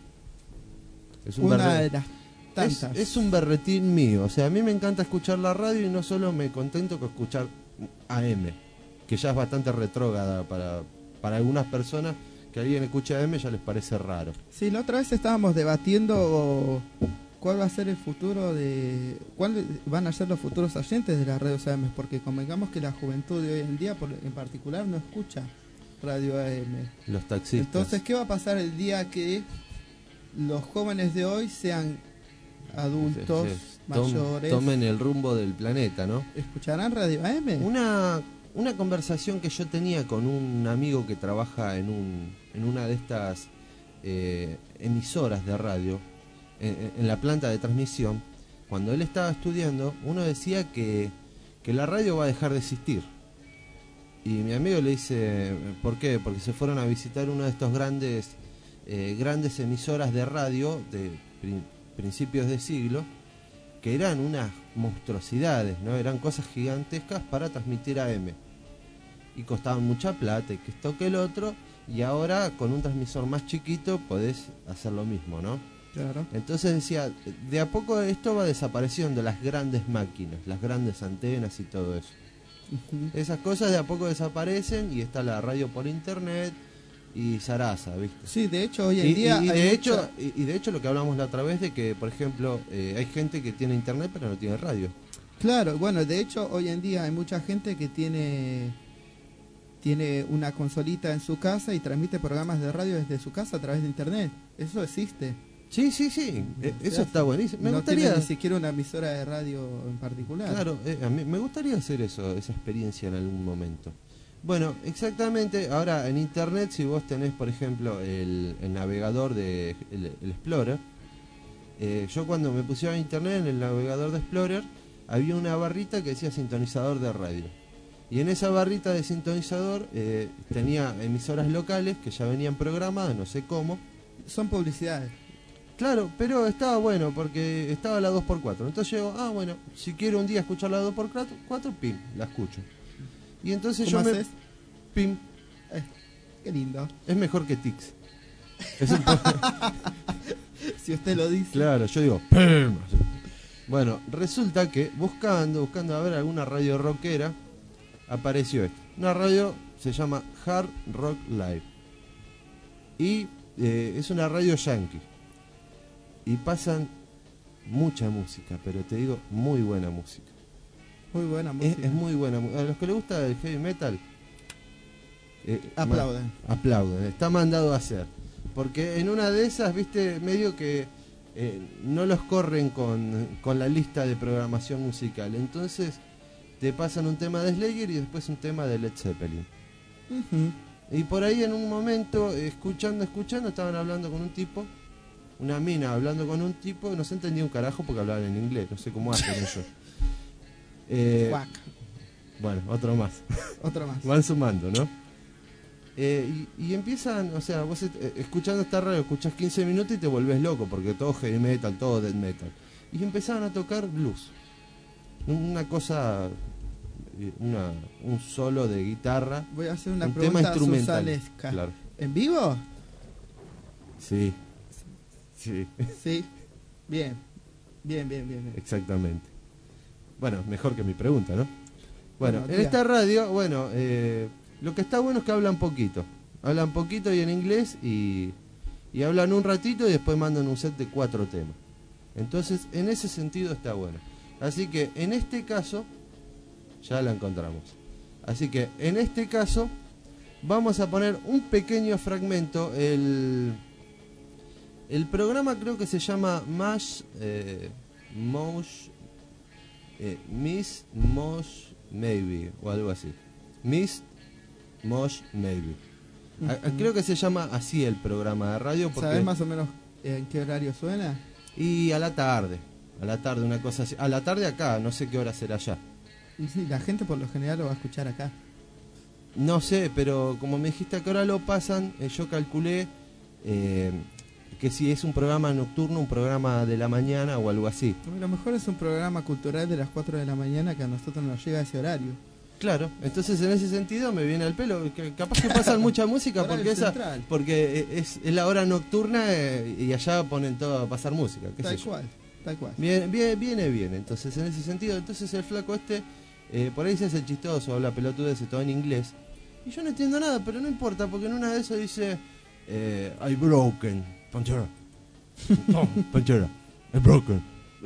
Es un Una berre- de las tantas. Es, es un berretín mío. O sea, a mí me encanta escuchar la radio y no solo me contento con escuchar A M, que ya es bastante retrógrada para, para algunas personas. Que alguien escuche A M ya les parece raro. Sí, la otra vez estábamos debatiendo cuál va a ser el futuro de... cuáles van a ser los futuros oyentes de las radios A M, porque convengamos que la juventud de hoy en día, por, en particular, no escucha radio A M. Los taxistas. Entonces, ¿qué va a pasar el día que los jóvenes de hoy sean adultos, Sí, sí. Tom- mayores? tomen el rumbo del planeta, ¿no? ¿Escucharán radio A M? Una, una conversación que yo tenía con un amigo que trabaja en, un, en una de estas eh, emisoras de radio, en, en la planta de transmisión, cuando él estaba estudiando, uno decía que, que la radio va a dejar de existir. Y mi amigo le dice, ¿por qué? Porque se fueron a visitar una de estos grandes, eh, grandes emisoras de radio de pri- principios de siglo, que eran unas monstruosidades, ¿no? Eran cosas gigantescas para transmitir A M. Y costaban mucha plata, y que esto que el otro, y ahora con un transmisor más chiquito podés hacer lo mismo, ¿no? Claro. Entonces decía, de a poco esto va desapareciendo, las grandes máquinas, las grandes antenas y todo eso. Ujú. Esas cosas de a poco desaparecen y está la radio por internet y zaraza, ¿viste? Sí, de hecho hoy en Y, día y- y hay de mucha- hecho y, y de hecho lo que hablamos la otra vez de que, por ejemplo, eh, hay gente que tiene internet pero no tiene radio. Claro, bueno, de hecho hoy en día hay mucha gente que tiene tiene una consolita en su casa y transmite programas de radio desde su casa a través de internet. Eso existe. Sí, sí, sí, eh, O eso sea, está buenísimo. Me no gustaría tiene ni siquiera una emisora de radio en particular. Claro, eh, a mí me gustaría hacer eso, esa experiencia en algún momento. Bueno, exactamente, ahora en internet, si vos tenés, por ejemplo, el, el navegador de el, el Explorer, eh, yo cuando me pusieron a internet en el navegador de Explorer, había una barrita que decía sintonizador de radio. Y en esa barrita de sintonizador eh, tenía emisoras locales que ya venían programadas, no sé cómo. Son publicidades. Claro, pero estaba bueno porque estaba la dos por cuatro. Entonces yo, ah, bueno, si quiero un día escuchar la dos por cuatro, pim, la escucho. Y entonces yo ¿Cómo me... haces? Pim. Eh, qué lindo. Es mejor que Tix. Es un po- Si usted lo dice. Claro, yo digo, pim. Bueno, resulta que buscando, buscando a ver alguna radio rockera, apareció esto. Una radio se llama Hard Rock Live. Y eh, es una radio yankee. Y pasan mucha música, pero te digo, muy buena música. Muy buena Es, música. es muy buena. mu- A los que les gusta el heavy metal, eh, Aplauden. ma- aplauden. Está mandado a hacer. Porque en una de esas, viste, medio que eh, no los corren con, con la lista de programación musical. Entonces te pasan un tema de Slayer y después un tema de Led Zeppelin. Ujú. Y por ahí en un momento, escuchando, escuchando, estaban hablando con un tipo, una mina hablando con un tipo, no se entendía un carajo porque hablaban en inglés, no sé cómo hacen ellos. Eh, Guac. bueno, otro más. Otro más. Van sumando, ¿no? Eh, y, y empiezan, o sea, vos eh, escuchando esta radio, escuchás quince minutos y te volvés loco, porque todo heavy metal, todo death metal. Y empezaban a tocar blues. Una cosa, eh, una, un solo de guitarra. Voy a hacer una un pregunta tema instrumental. susalesca. Claro. ¿En vivo? Sí. Sí. Sí. Bien. Bien, bien, bien, bien. Exactamente. Bueno, mejor que mi pregunta, ¿no? Bueno, Bueno, en tía. esta radio, bueno, eh, lo que está bueno es que hablan poquito. Hablan poquito y en inglés y, y hablan un ratito y después mandan un set de cuatro temas. Entonces, en ese sentido está bueno. Así que, en este caso, ya la encontramos. Así que, en este caso, vamos a poner un pequeño fragmento. El, el programa creo que se llama Mash, eh, Mosh, eh, Miss Mosh Maybe, o algo así. Miss Mosh Maybe. A- a- creo que se llama así el programa de radio. Porque ¿Sabes más o menos en qué horario suena? Y a la tarde, a la tarde, una cosa así. A la tarde acá, no sé qué hora será allá. Y sí, la gente por lo general lo va a escuchar acá. No sé, pero como me dijiste a qué hora lo pasan, eh, yo calculé eh, que si es un programa nocturno, un programa de la mañana o algo así. A lo mejor es un programa cultural de las cuatro de la mañana que a nosotros nos llega a ese horario. Claro, entonces en ese sentido me viene al pelo, que capaz que pasan mucha música Horario porque esa, central. porque es, es la hora nocturna eh, y allá ponen todo a pasar música, qué Tal sé yo. cual, tal cual. Bien, bien, viene bien, entonces en ese sentido, entonces el flaco este, eh, por ahí se hace chistoso, habla pelotudez, todo en inglés, y yo no entiendo nada, pero no importa, porque en una de esas dice, eh, I broken, Pantera, no, Pantera, I broken,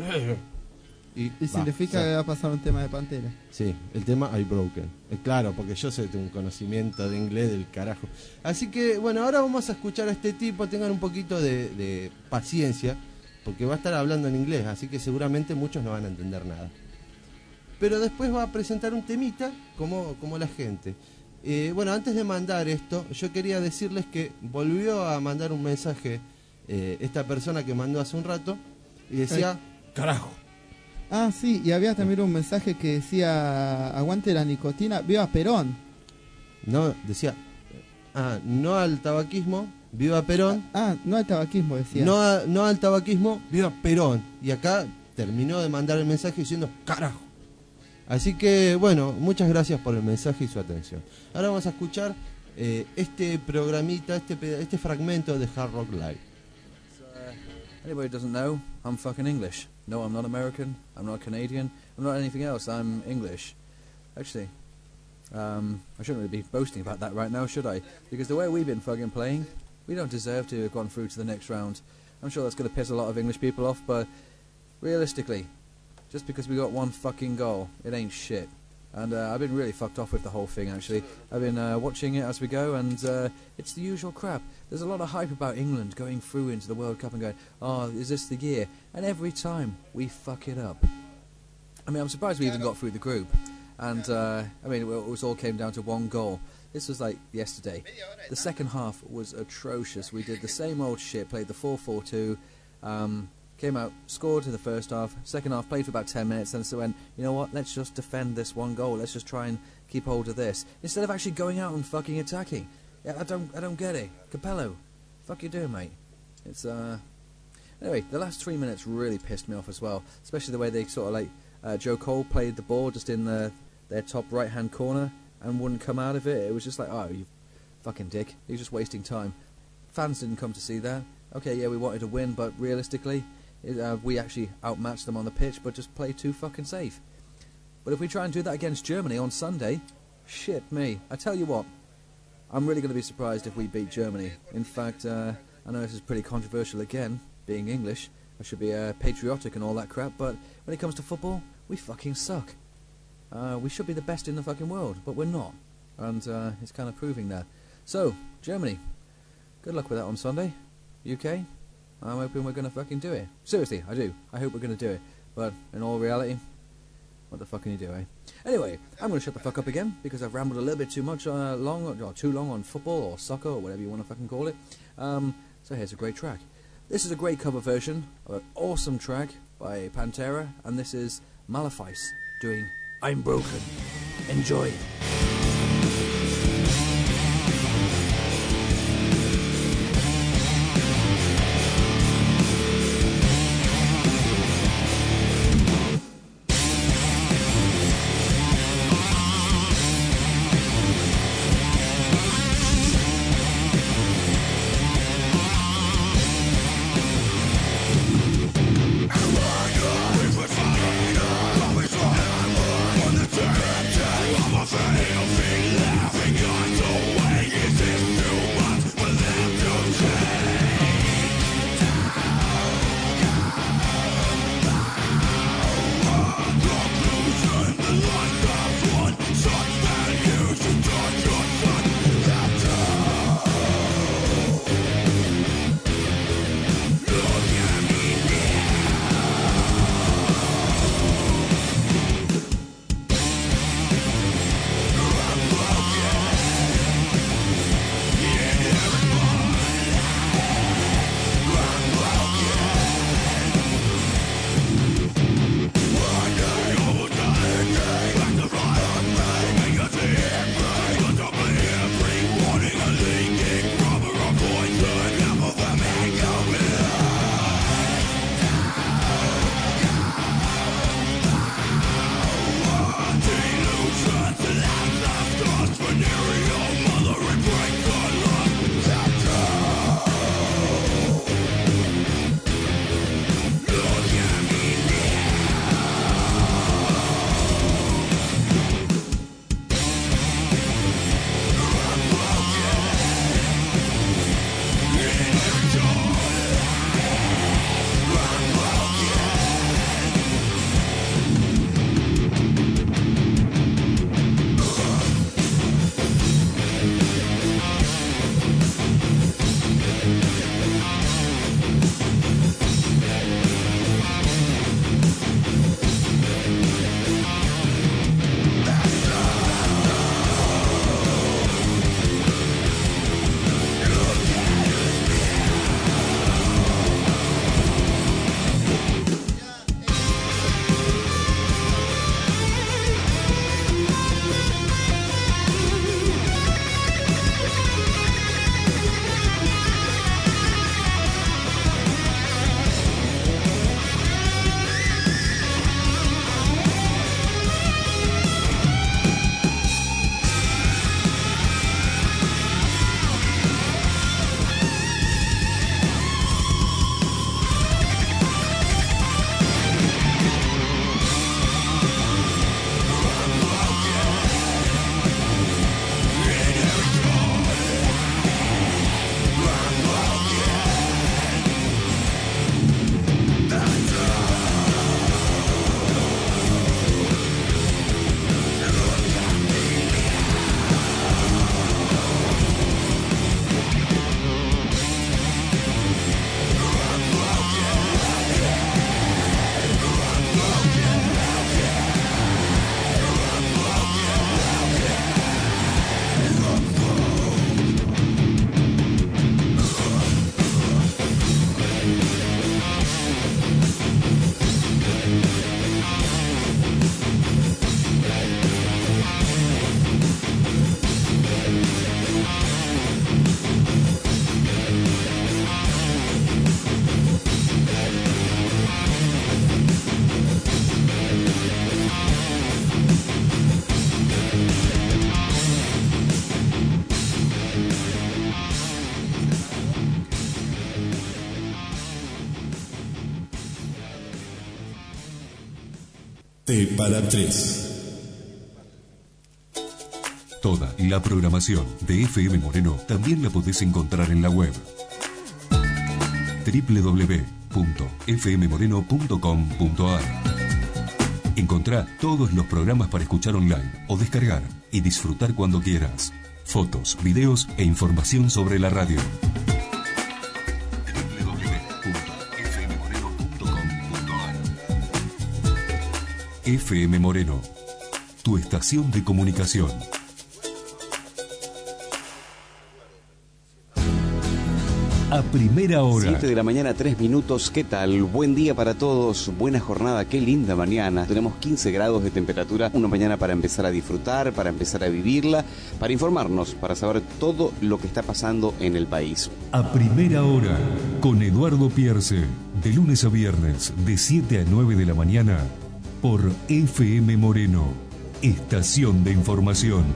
y, Y va, significa o sea, que va a pasar un tema de Pantera. sí, el tema I broken, eh, claro, porque yo sé, tengo un conocimiento de inglés del carajo, así que bueno, ahora vamos a escuchar a este tipo, tengan un poquito de, de paciencia, porque va a estar hablando en inglés, así que seguramente muchos no van a entender nada. Pero después va a presentar un temita como, como la gente. Eh, bueno, antes de mandar esto, yo quería decirles que volvió a mandar un mensaje eh, esta persona que mandó hace un rato y decía, carajo. Ah, sí, y había también un mensaje que decía, aguante la nicotina, viva Perón. No, decía, ah, no al tabaquismo, viva Perón. Ah, no al tabaquismo, decía. No, a- no al tabaquismo, viva Perón. Y acá terminó de mandar el mensaje diciendo, carajo. Así que, bueno, muchas gracias por el mensaje y su atención. Ahora vamos a escuchar eh, este programita, este, peda- este fragmento de Hard Rock Live. Anybody who doesn't know, I'm fucking English. No, I'm not American, I'm not Canadian, I'm not anything else, I'm English. Actually, um, I shouldn't really be boasting about that right now, should I? Because the way we've been fucking playing, we don't deserve to have gone through to the next round. I'm sure that's going to piss a lot of English people off, but realistically, just because we got one fucking goal, it ain't shit. And uh, I've been really fucked off with the whole thing, actually. I've been uh, watching it as we go, and uh, it's the usual crap. There's a lot of hype about England going through into the World Cup and going, oh, is this the year? And every time, we fuck it up. I mean, I'm surprised we even got through the group. And, uh, I mean, it was all came down to one goal. This was like yesterday. The second half was atrocious. We did the same old shit, played the four four two, um, came out, scored in the first half, second half played for about ten minutes, and so went, you know what, let's just defend this one goal, let's just try and keep hold of this, instead of actually going out and fucking attacking. Yeah, I don't, I don't get it. Capello, fuck you doing, mate? It's, uh... Anyway, the last three minutes really pissed me off as well, especially the way they sort of like uh, Joe Cole played the ball just in the, their top right hand corner and wouldn't come out of it. It was just like, oh, you fucking dick. You're just wasting time. Fans didn't come to see that. Okay, yeah, we wanted to win, but realistically, it, uh, we actually outmatched them on the pitch, but just played too fucking safe. But if we try and do that against Germany on Sunday, shit me. I tell you what, I'm really going to be surprised if we beat Germany. In fact, uh, I know this is pretty controversial again, being English. I should be uh, patriotic and all that crap, but when it comes to football, we fucking suck. Uh, we should be the best in the fucking world, but we're not. And uh, it's kind of proving that. So, Germany, good luck with that on Sunday. U K, I'm hoping we're going to fucking do it. Seriously, I do. I hope we're going to do it. But in all reality, what the fuck can you do, eh? Anyway, I'm going to shut the fuck up again, because I've rambled a little bit too much, uh, long, or too long on football, or soccer, or whatever you want to fucking call it. Um, so here's a great track. This is a great cover version of an awesome track by Pantera, and this is Malefice doing I'm Broken. Enjoy. Fail. T para tres. Toda la programación de F M Moreno también la podés encontrar en la web doble u doble u doble u punto f m moreno punto com punto a r. Encontrá todos los programas para escuchar online o descargar y disfrutar cuando quieras. Fotos, videos e información sobre la radio. doble u doble u doble u punto f m moreno punto com punto a r. F M Moreno, tu estación de comunicación. A primera hora. siete de la mañana, tres minutos. ¿Qué tal? Buen día para todos. Buena jornada. Qué linda mañana. Tenemos quince grados de temperatura. Una mañana para empezar a disfrutar, para empezar a vivirla, para informarnos, para saber todo lo que está pasando en el país. A primera hora, con Eduardo Pierce. De lunes a viernes, de siete a nueve de la mañana, por F M Moreno, estación de información.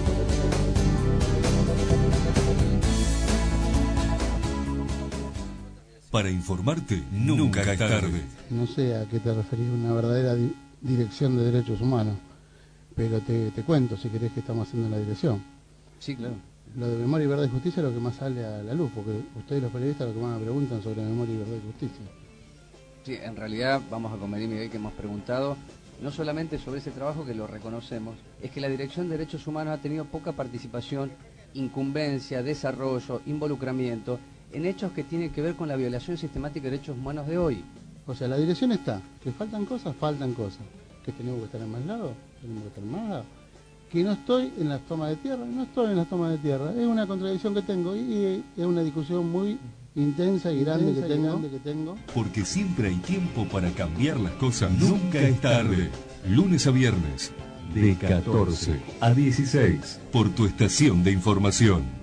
Para informarte, nunca es tarde. No sé a qué te referís, una verdadera di dirección de derechos humanos, pero te, te cuento, si querés, que estamos haciendo en la dirección. Sí, claro. Lo de memoria y verdad y justicia es lo que más sale a la luz, porque ustedes los periodistas lo que más me preguntan sobre memoria y verdad y justicia. Sí, en realidad, vamos a convenir, Miguel, que hemos preguntado no solamente sobre ese trabajo, que lo reconocemos, es que la Dirección de Derechos Humanos ha tenido poca participación, incumbencia, desarrollo, involucramiento en hechos que tienen que ver con la violación sistemática de derechos humanos de hoy. O sea, la dirección está, que faltan cosas, faltan cosas, que tenemos que estar en más lados, tenemos que estar en más lados, que no estoy en las tomas de tierra, no estoy en las tomas de tierra, es una contradicción que tengo y, y es una discusión muy intensa y grande, intensa que, tengo, y grande que tengo. Porque siempre hay tiempo para cambiar las cosas, nunca es tarde. Lunes a viernes, de catorce a dieciséis, por tu estación de información.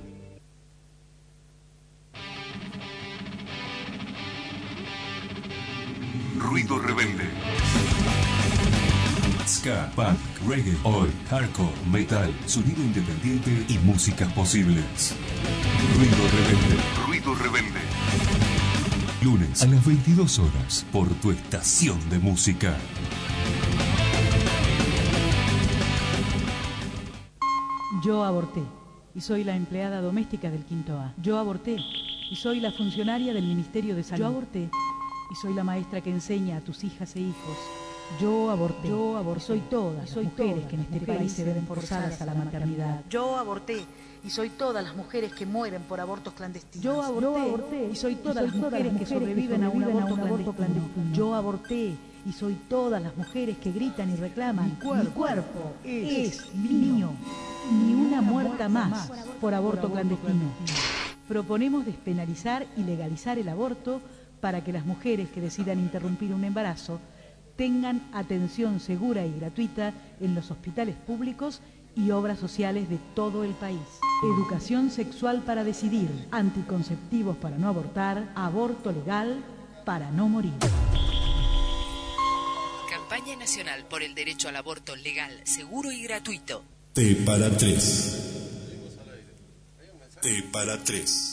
Ruido rebelde. Ska, punk, reggae, oi, hardcore, metal, sonido independiente y músicas posibles. Ruido rebelde. Ruido rebelde. Lunes a las veintidós horas por tu estación de música. Yo aborté y soy la empleada doméstica del Quinto A. Yo aborté y soy la funcionaria del Ministerio de Salud. Yo aborté y soy la maestra que enseña a tus hijas e hijos. Yo aborté. Yo aborté. Soy todas soy las mujeres que en este país se ven forzadas a la maternidad. Yo aborté y soy todas las mujeres que mueren por abortos clandestinos. Yo aborté, Yo aborté y soy todas, y soy las, mujeres las mujeres que sobreviven, que sobreviven a un aborto, a un aborto clandestino. clandestino. Yo aborté y soy todas las mujeres que gritan y reclaman. Mi cuerpo, Mi cuerpo es, es mío. Ni una muerta más por aborto clandestino. Proponemos despenalizar y legalizar el aborto para que las mujeres que decidan interrumpir un embarazo tengan atención segura y gratuita en los hospitales públicos y obras sociales de todo el país. Educación sexual para decidir, anticonceptivos para no abortar, aborto legal para no morir. Campaña Nacional por el Derecho al Aborto Legal, Seguro y Gratuito. T para tres. T para tres.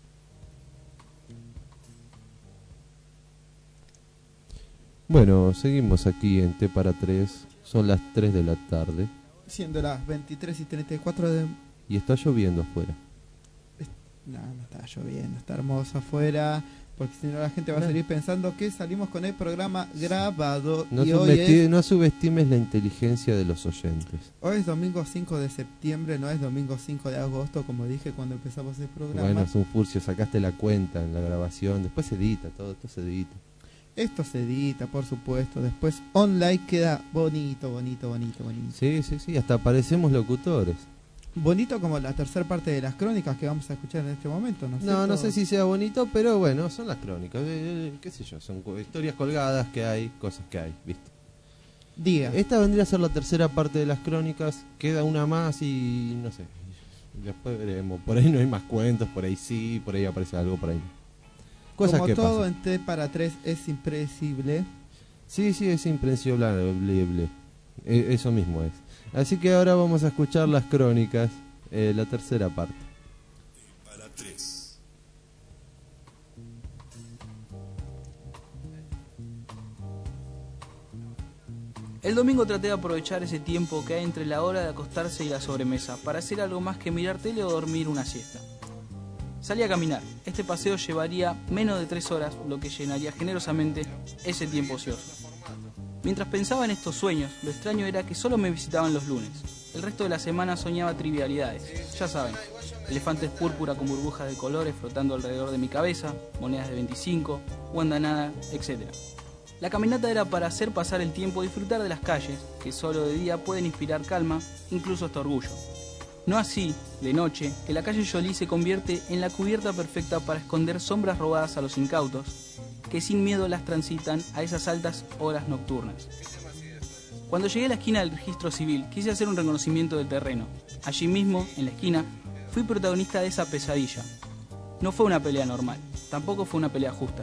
Bueno, seguimos aquí en T para tres. Son las tres de la tarde. Siendo las veintitrés y treinta y cuatro de... Y está lloviendo afuera. No, no está lloviendo, está hermoso afuera. Porque si no la gente va a seguir pensando que salimos con el programa grabado. No, y subesti hoy es... no subestimes la inteligencia de los oyentes. Hoy es domingo cinco de septiembre, no es domingo cinco de agosto, como dije cuando empezamos el programa. Bueno, es un furcio, sacaste la cuenta en la grabación. Después se edita, todo esto se edita. Esto se edita, por supuesto. Después online queda bonito, bonito, bonito, bonito. Sí, sí, sí, hasta parecemos locutores. Bonito como la tercera parte de las crónicas que vamos a escuchar en este momento, ¿no es No, cierto? no sé si sea bonito, pero bueno, son las crónicas. Eh, qué sé yo, son historias colgadas que hay, cosas que hay, ¿viste? Diga. Esta vendría a ser la tercera parte de las crónicas. Queda una más y no sé. Después veremos. Por ahí no hay más cuentos, por ahí sí, por ahí aparece algo, por ahí no. Cosas Como todo pasan. En T para tres es impredecible. Sí, sí, es impredecible. Eh, eso mismo es. Así que ahora vamos a escuchar las crónicas, eh, la tercera parte. T para tres. El domingo traté de aprovechar ese tiempo que hay entre la hora de acostarse y la sobremesa para hacer algo más que mirar tele o dormir una siesta. Salí a caminar. Este paseo llevaría menos de tres horas, lo que llenaría generosamente ese tiempo ocioso. Mientras pensaba en estos sueños, lo extraño era que solo me visitaban los lunes. El resto de la semana soñaba trivialidades. Ya saben, elefantes púrpura con burbujas de colores flotando alrededor de mi cabeza, monedas de veinticinco, guandanada, etcétera. La caminata era para hacer pasar el tiempo y disfrutar de las calles, que solo de día pueden inspirar calma, incluso hasta orgullo. No así, de noche, que la calle Jolie se convierte en la cubierta perfecta para esconder sombras robadas a los incautos, que sin miedo las transitan a esas altas horas nocturnas. Cuando llegué a la esquina del registro civil, quise hacer un reconocimiento del terreno. Allí mismo, en la esquina, fui protagonista de esa pesadilla. No fue una pelea normal, tampoco fue una pelea justa.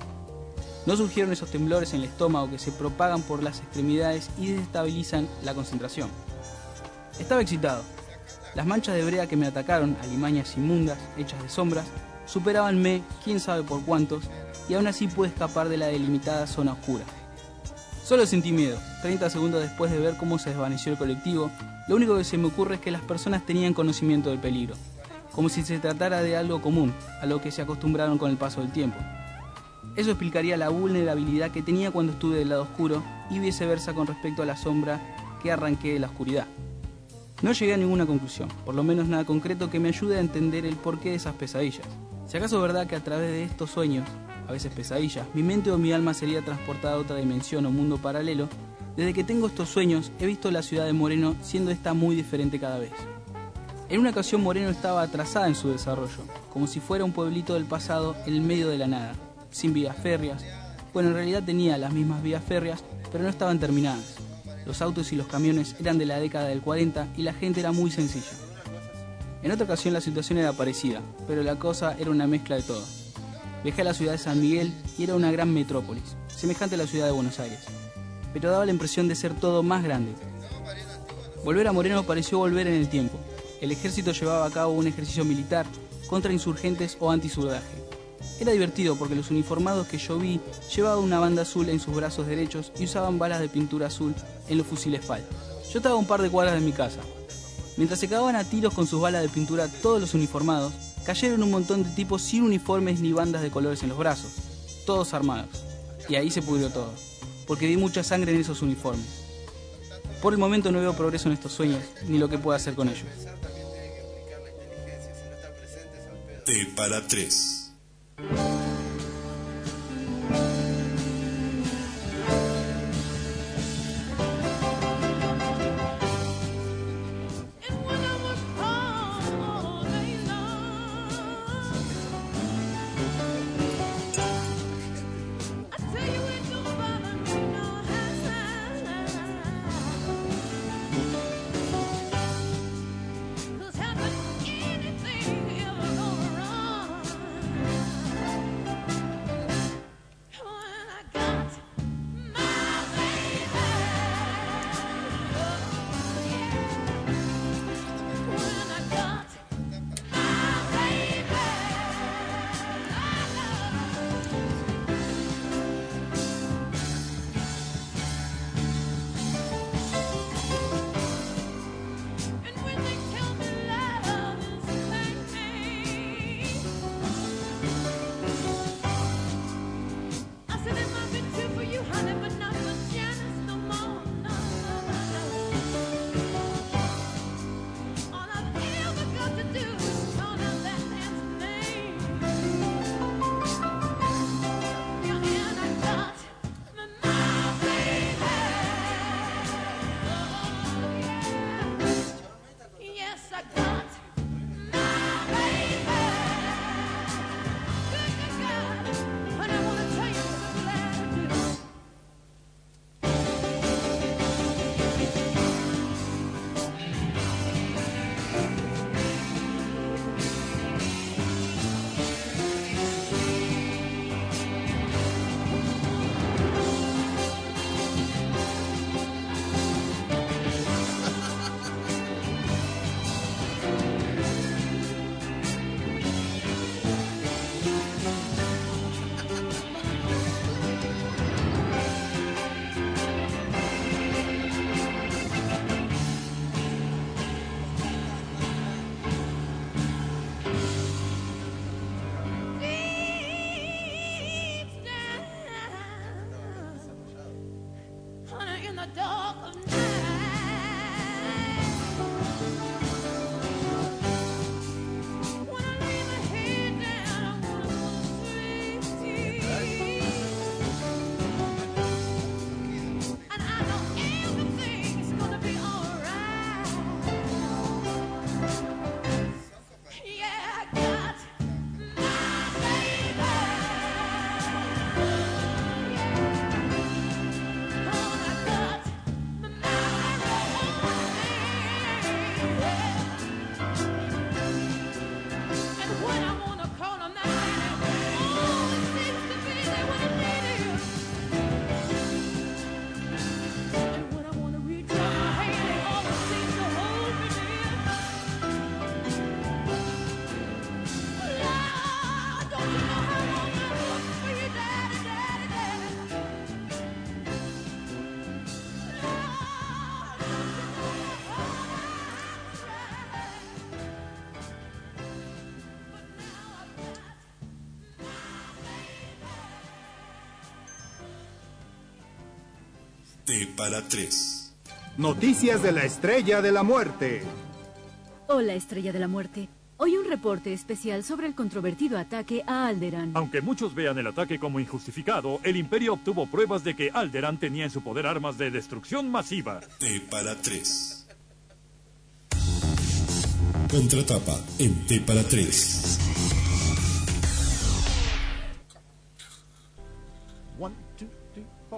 No surgieron esos temblores en el estómago que se propagan por las extremidades y desestabilizan la concentración. Estaba excitado. Las manchas de brea que me atacaron, alimañas inmundas, hechas de sombras, superabanme quién sabe por cuántos, y aún así pude escapar de la delimitada zona oscura. Solo sentí miedo. treinta segundos después de ver cómo se desvaneció el colectivo, lo único que se me ocurre es que las personas tenían conocimiento del peligro, como si se tratara de algo común, a lo que se acostumbraron con el paso del tiempo. Eso explicaría la vulnerabilidad que tenía cuando estuve del lado oscuro y viceversa con respecto a la sombra que arranqué de la oscuridad. No llegué a ninguna conclusión, por lo menos nada concreto que me ayude a entender el porqué de esas pesadillas. Si acaso es verdad que a través de estos sueños, a veces pesadillas, mi mente o mi alma sería transportada a otra dimensión o mundo paralelo, desde que tengo estos sueños he visto la ciudad de Moreno siendo esta muy diferente cada vez. En una ocasión Moreno estaba atrasada en su desarrollo, como si fuera un pueblito del pasado en el medio de la nada, sin vías férreas. Bueno, en realidad tenía las mismas vías férreas, pero no estaban terminadas. Los autos y los camiones eran de la década del cuarenta y la gente era muy sencilla. En otra ocasión la situación era parecida, pero la cosa era una mezcla de todo. Viajé a la ciudad de San Miguel y era una gran metrópolis, semejante a la ciudad de Buenos Aires, pero daba la impresión de ser todo más grande. Volver a Moreno pareció volver en el tiempo. El ejército llevaba a cabo un ejercicio militar contra insurgentes o antisurdaje. Era divertido porque los uniformados que yo vi llevaban una banda azul en sus brazos derechos y usaban balas de pintura azul en los fusiles F A L. Yo estaba a un par de cuadras de mi casa. Mientras se cagaban a tiros con sus balas de pintura todos los uniformados, cayeron un montón de tipos sin uniformes ni bandas de colores en los brazos, todos armados. Y ahí se pudrió todo, porque vi mucha sangre en esos uniformes. Por el momento no veo progreso en estos sueños, ni lo que pueda hacer con ellos. T para tres. T para tres. Noticias de la Estrella de la Muerte. Hola, Estrella de la Muerte. Hoy un reporte especial sobre el controvertido ataque a Alderaan. Aunque muchos vean el ataque como injustificado, el Imperio obtuvo pruebas de que Alderaan tenía en su poder armas de destrucción masiva. T para tres. Contratapa en T para tres. One, two, three, four.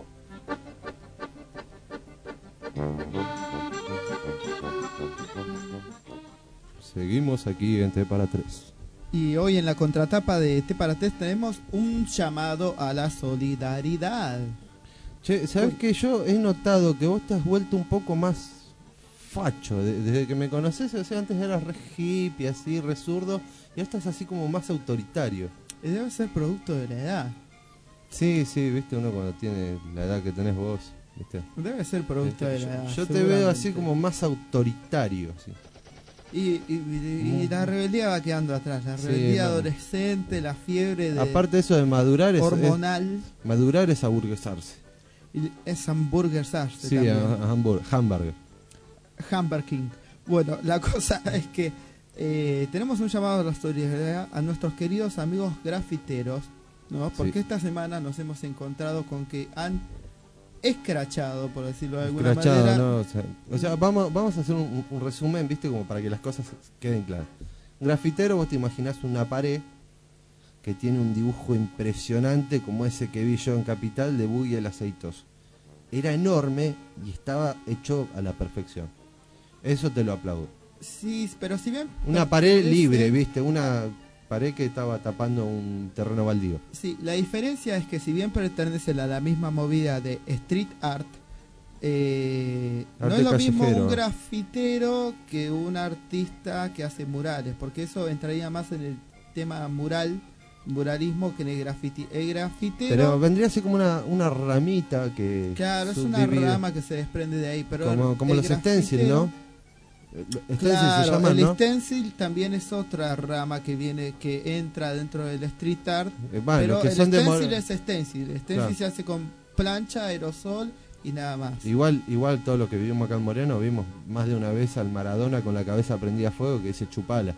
Seguimos aquí en T para tres. Y hoy en la contratapa de T para tres tenemos un llamado a la solidaridad. Che, ¿sabes qué? Yo he notado que vos te has vuelto un poco más facho de- desde que me conoces. O sea, antes eras re hippie, así, re zurdo, y ahora estás así como más autoritario. Y debe ser producto de la edad. Sí, sí, viste, uno cuando tiene la edad que tenés vos, viste. Debe ser producto de la Yo, edad. yo te veo así como más autoritario, así. Y, y- y- y la rebeldía va quedando atrás. La Sí, rebeldía no. adolescente, la fiebre de Aparte de eso de madurar es, hormonal. es- madurar es aburguesarse. Y es hamburguesarse Sí, también. a, a hamburg- hamburger. Hamburger King. Bueno, la cosa es que eh, tenemos un llamado a la solidaridad a nuestros queridos amigos grafiteros, ¿no? Porque Sí. esta semana nos hemos encontrado con que han escrachado, por decirlo de alguna Escrachado, manera. ¿no? O sea, o sea, vamos, vamos a hacer un, un resumen, viste, como para que las cosas queden claras. Un grafitero, vos te imaginás una pared que tiene un dibujo impresionante como ese que vi yo en Capital de Buggy el Aceitoso. Era enorme y estaba hecho a la perfección. Eso te lo aplaudo. Sí, pero si bien... Una pared pertenece- libre, viste, una pared que estaba tapando un terreno baldío. Sí, la diferencia es que si bien pertenecen a la misma movida de street art, eh, no Arte es lo mismo callejero. un grafitero que un artista que hace murales, porque eso entraría más en el tema mural, muralismo, que en el grafiti. El grafitero... Pero vendría a ser como una, una ramita que... Claro, es una subdivide. rama que se desprende de ahí, pero Como, como el los stencil, ¿no? grafitero- Stencil Claro, se llaman, el ¿no? stencil también es otra rama que viene, que entra dentro del street art, Eh, bueno, pero que el son de stencil mor- es stencil, el stencil Claro. se hace con plancha, aerosol y nada más. Igual, igual todo lo que vivimos acá en Moreno, vimos más de una vez al Maradona con la cabeza prendida a fuego que dice chupala.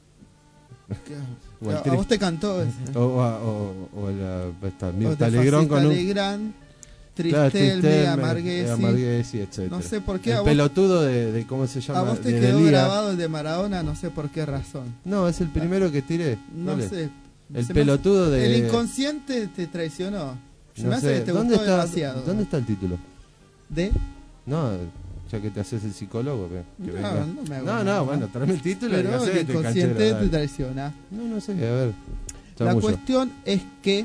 O al A- a Tri- vos te cantó ese. O, a- o, o la, esta, O Mirta de Legrand con un... Fascista Legrand, Claro, Tristelme, Tristelme, Amarguesi. Amarguesi, etcétera. No sé por qué El a vos, pelotudo de, de, ¿cómo se llama? a vos te de quedó Delía. grabado el de Maradona, no sé por qué razón. No, es el primero que tiré. No ¿Cuál es? sé. El Se me- pelotudo de... El inconsciente te traicionó. Se no me hace sé, que te ¿dónde gustó está, demasiado. ¿Dónde está el título? ¿De? No, ya que te haces el psicólogo. que- que No, venga. no me hago no, nada. no, bueno, tráeme el título y Pero el hacete, inconsciente canchero, te dale. traiciona. No, no sé, a ver. La chamullo. cuestión es que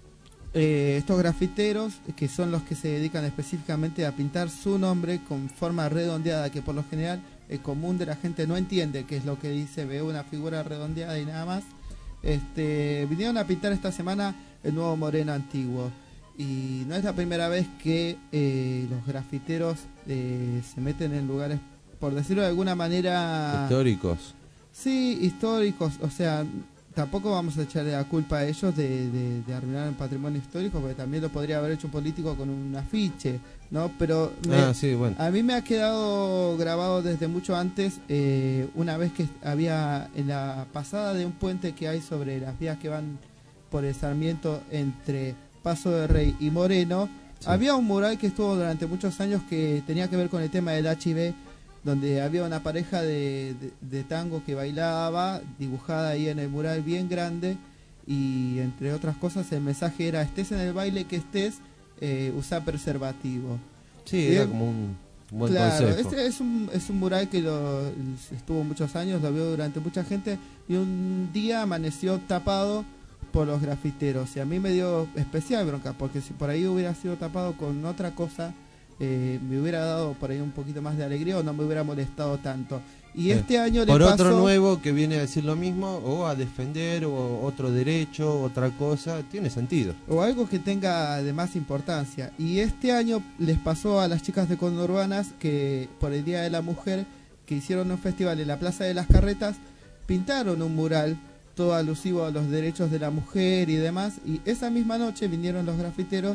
eh, estos grafiteros, que son los que se dedican específicamente a pintar su nombre con forma redondeada, que por lo general el común de la gente no entiende qué es lo que dice, ve una figura redondeada y nada más, este, vinieron a pintar esta semana el nuevo Moreno antiguo. Y no es la primera vez que eh, los grafiteros eh, se meten en lugares, por decirlo de alguna manera... Históricos. Sí, históricos, o sea, tampoco vamos a echarle la culpa a ellos de, de, de arruinar el patrimonio histórico, porque también lo podría haber hecho un político con un afiche, ¿no? Pero me- Ah, sí, bueno. a mí me ha quedado grabado desde mucho antes, eh, una vez que había en la pasada de un puente que hay sobre las vías que van por el Sarmiento entre Paso de Rey y Moreno, había un mural que estuvo durante muchos años que tenía que ver con el tema del H I V, donde había una pareja de, de, de tango que bailaba, dibujada ahí en el mural bien grande, y entre otras cosas el mensaje era: estés en el baile que estés, eh, usa preservativo. Sí, Bien. era como un buen Claro, consejo. este es un, es un mural que lo, estuvo muchos años, lo vio durante mucha gente, y un día amaneció tapado por los grafiteros, y a mí me dio especial bronca, porque si por ahí hubiera sido tapado con otra cosa, eh, me hubiera dado por ahí un poquito más de alegría, o no me hubiera molestado tanto. Y Sí. este año le Por pasó... otro nuevo que viene a decir lo mismo, o a defender, o otro derecho, otra cosa, tiene sentido. o algo que tenga de más importancia. Y este año les pasó a las chicas de Condorbanas que por el Día de la Mujer, que hicieron un festival en la Plaza de las Carretas, pintaron un mural todo alusivo a los derechos de la mujer y demás, y esa misma noche vinieron los grafiteros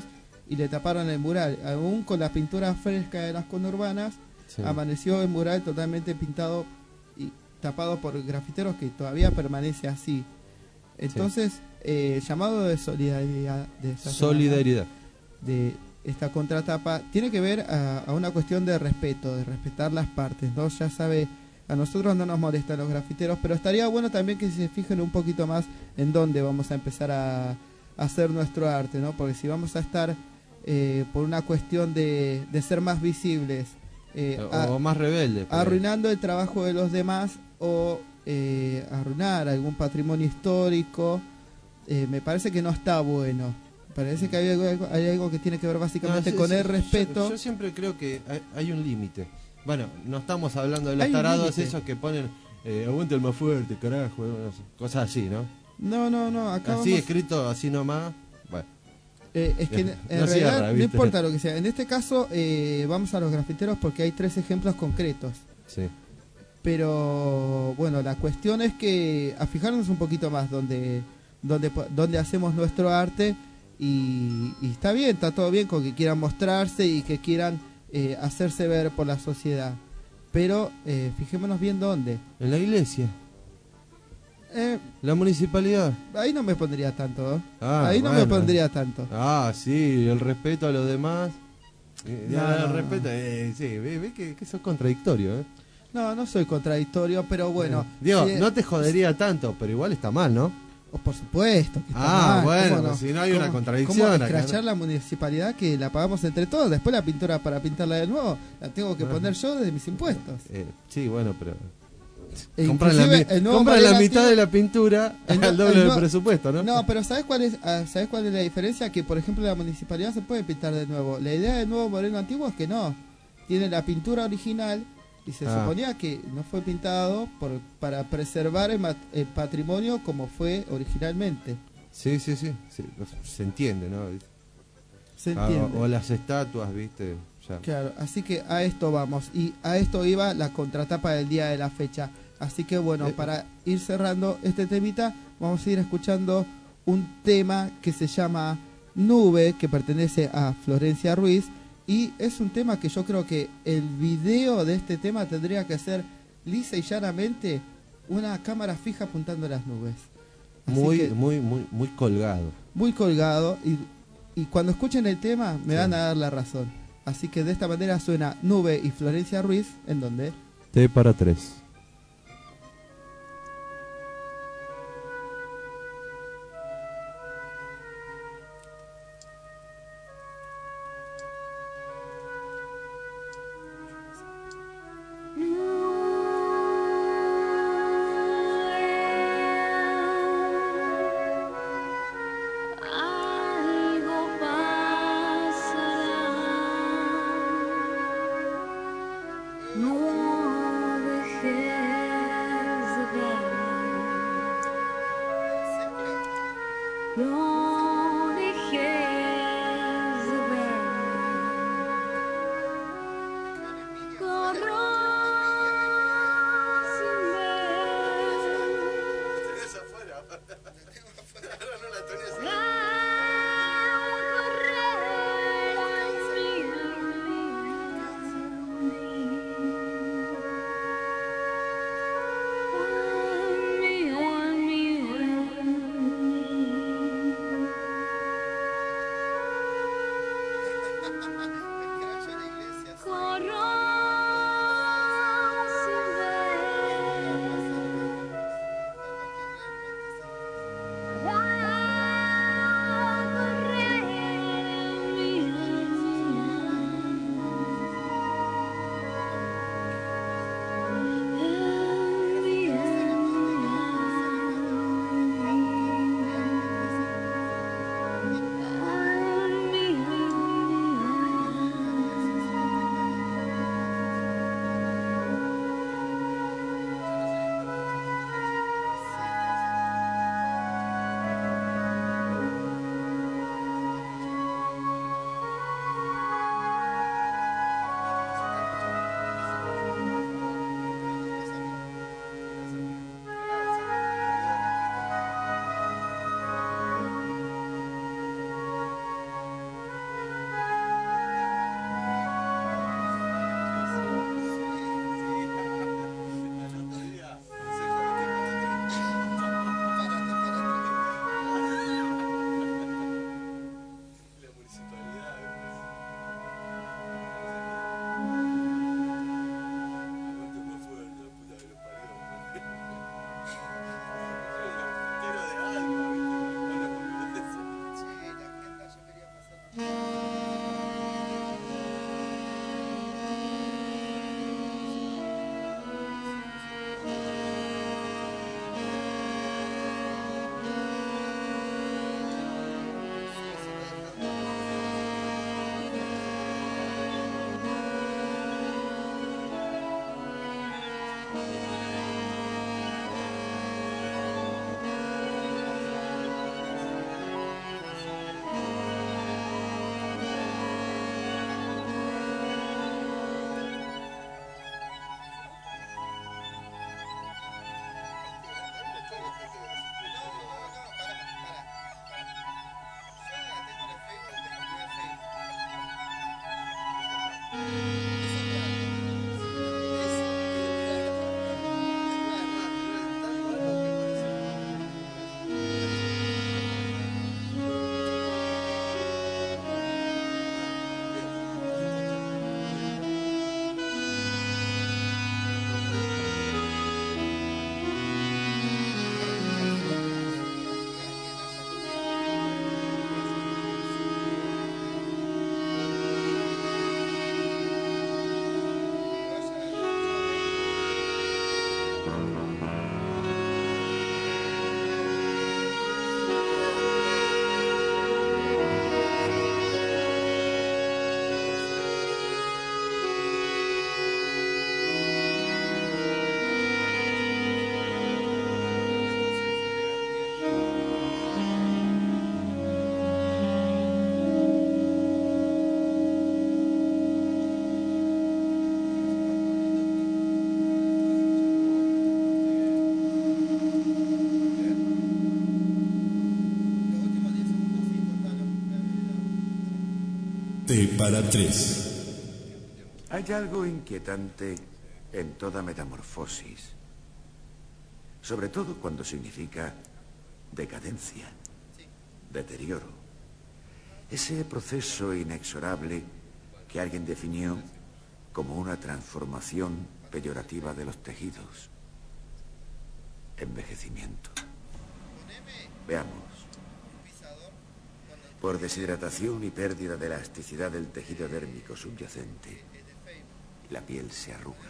y le taparon el mural. Aún con la pintura fresca de las conurbanas, sí. Amaneció el mural totalmente pintado y tapado por grafiteros, que todavía permanece así. Entonces, sí. eh, llamado de solidaridad, de esta solidaridad de esta contratapa tiene que ver a, a una cuestión de respeto, de respetar las partes, ¿no? Ya sabe, a nosotros no nos molestan los grafiteros, pero estaría bueno también que se fijen un poquito más en dónde vamos a empezar a, a hacer nuestro arte, ¿no? Porque si vamos a estar eh, por una cuestión de, de ser más visibles, eh, o, a, o más rebeldes, arruinando el trabajo de los demás, o eh, arruinar algún patrimonio histórico, eh, me parece que no está bueno. Parece que hay algo, hay algo que tiene que ver básicamente no, sí, con sí, el respeto. Yo, yo siempre creo que hay, hay un límite. Bueno, no estamos hablando de los tarados esos que ponen eh, aguanta el más fuerte, carajo, no sé, cosas así, ¿no? No, no, no. Acá así vamos... escrito, así nomás. Bueno. Eh, es que en, en no realidad cierra, no importa lo que sea. En este caso eh, vamos a los grafiteros porque hay tres ejemplos concretos. Sí. Pero bueno, la cuestión es que a fijarnos un poquito más donde, donde, donde hacemos nuestro arte. Y, y está bien, está todo bien con que quieran mostrarse y que quieran eh, hacerse ver por la sociedad, pero eh, fijémonos bien dónde. En la iglesia, eh, la municipalidad. Ahí no me pondría tanto, ¿eh? ah, ahí no bueno. me pondría tanto. Ah, sí, el respeto a los demás. Eh, no, el no, respeto, eh, sí, ve, ve que, que eso es contradictorio, ¿eh? No, no soy contradictorio, pero bueno. Eh, digo, si, no te jodería tanto, pero igual está mal, ¿no? Oh, por supuesto que está ah, mal. bueno, no? si no hay ¿Cómo, una contradicción ¿cómo acá, escrachar ¿no? la municipalidad que la pagamos entre todos? Después la pintura para pintarla de nuevo la tengo que ah. poner yo desde mis impuestos. Eh, sí, bueno, pero e compran la, compran la mitad de la pintura el, al doble del presupuesto, ¿no? No, pero ¿sabes cuál es ¿sabes cuál es la diferencia? Que, por ejemplo, la municipalidad se puede pintar de nuevo. La idea del nuevo Moreno Antiguo es que no. Tiene la pintura original y se ah. suponía que no fue pintado por, para preservar el, mat, el patrimonio como fue originalmente. Sí, sí, sí, sí, se entiende, ¿no? Se entiende. Ah, o, o las estatuas, ¿viste? Ya. Claro, así que a esto vamos. Y a esto iba la contratapa del día de la fecha. Así que bueno, eh, para ir cerrando este temita, vamos a ir escuchando un tema que se llama Nube, que pertenece a Florencia Ruiz. Y es un tema que yo creo que el video de este tema tendría que ser lisa y llanamente una cámara fija apuntando a las nubes. Así muy, que, muy, muy, muy colgado. Muy colgado. Y, y cuando escuchen el tema me sí. van a dar la razón. Así que de esta manera suena Nube y Florencia Ruiz, ¿en dónde? T para tres. T para tres. Hay algo inquietante en toda metamorfosis, sobre todo cuando significa decadencia, deterioro. Ese proceso inexorable que alguien definió como una transformación peyorativa de los tejidos. Envejecimiento. Veamos. Por deshidratación y pérdida de elasticidad del tejido dérmico subyacente, la piel se arruga.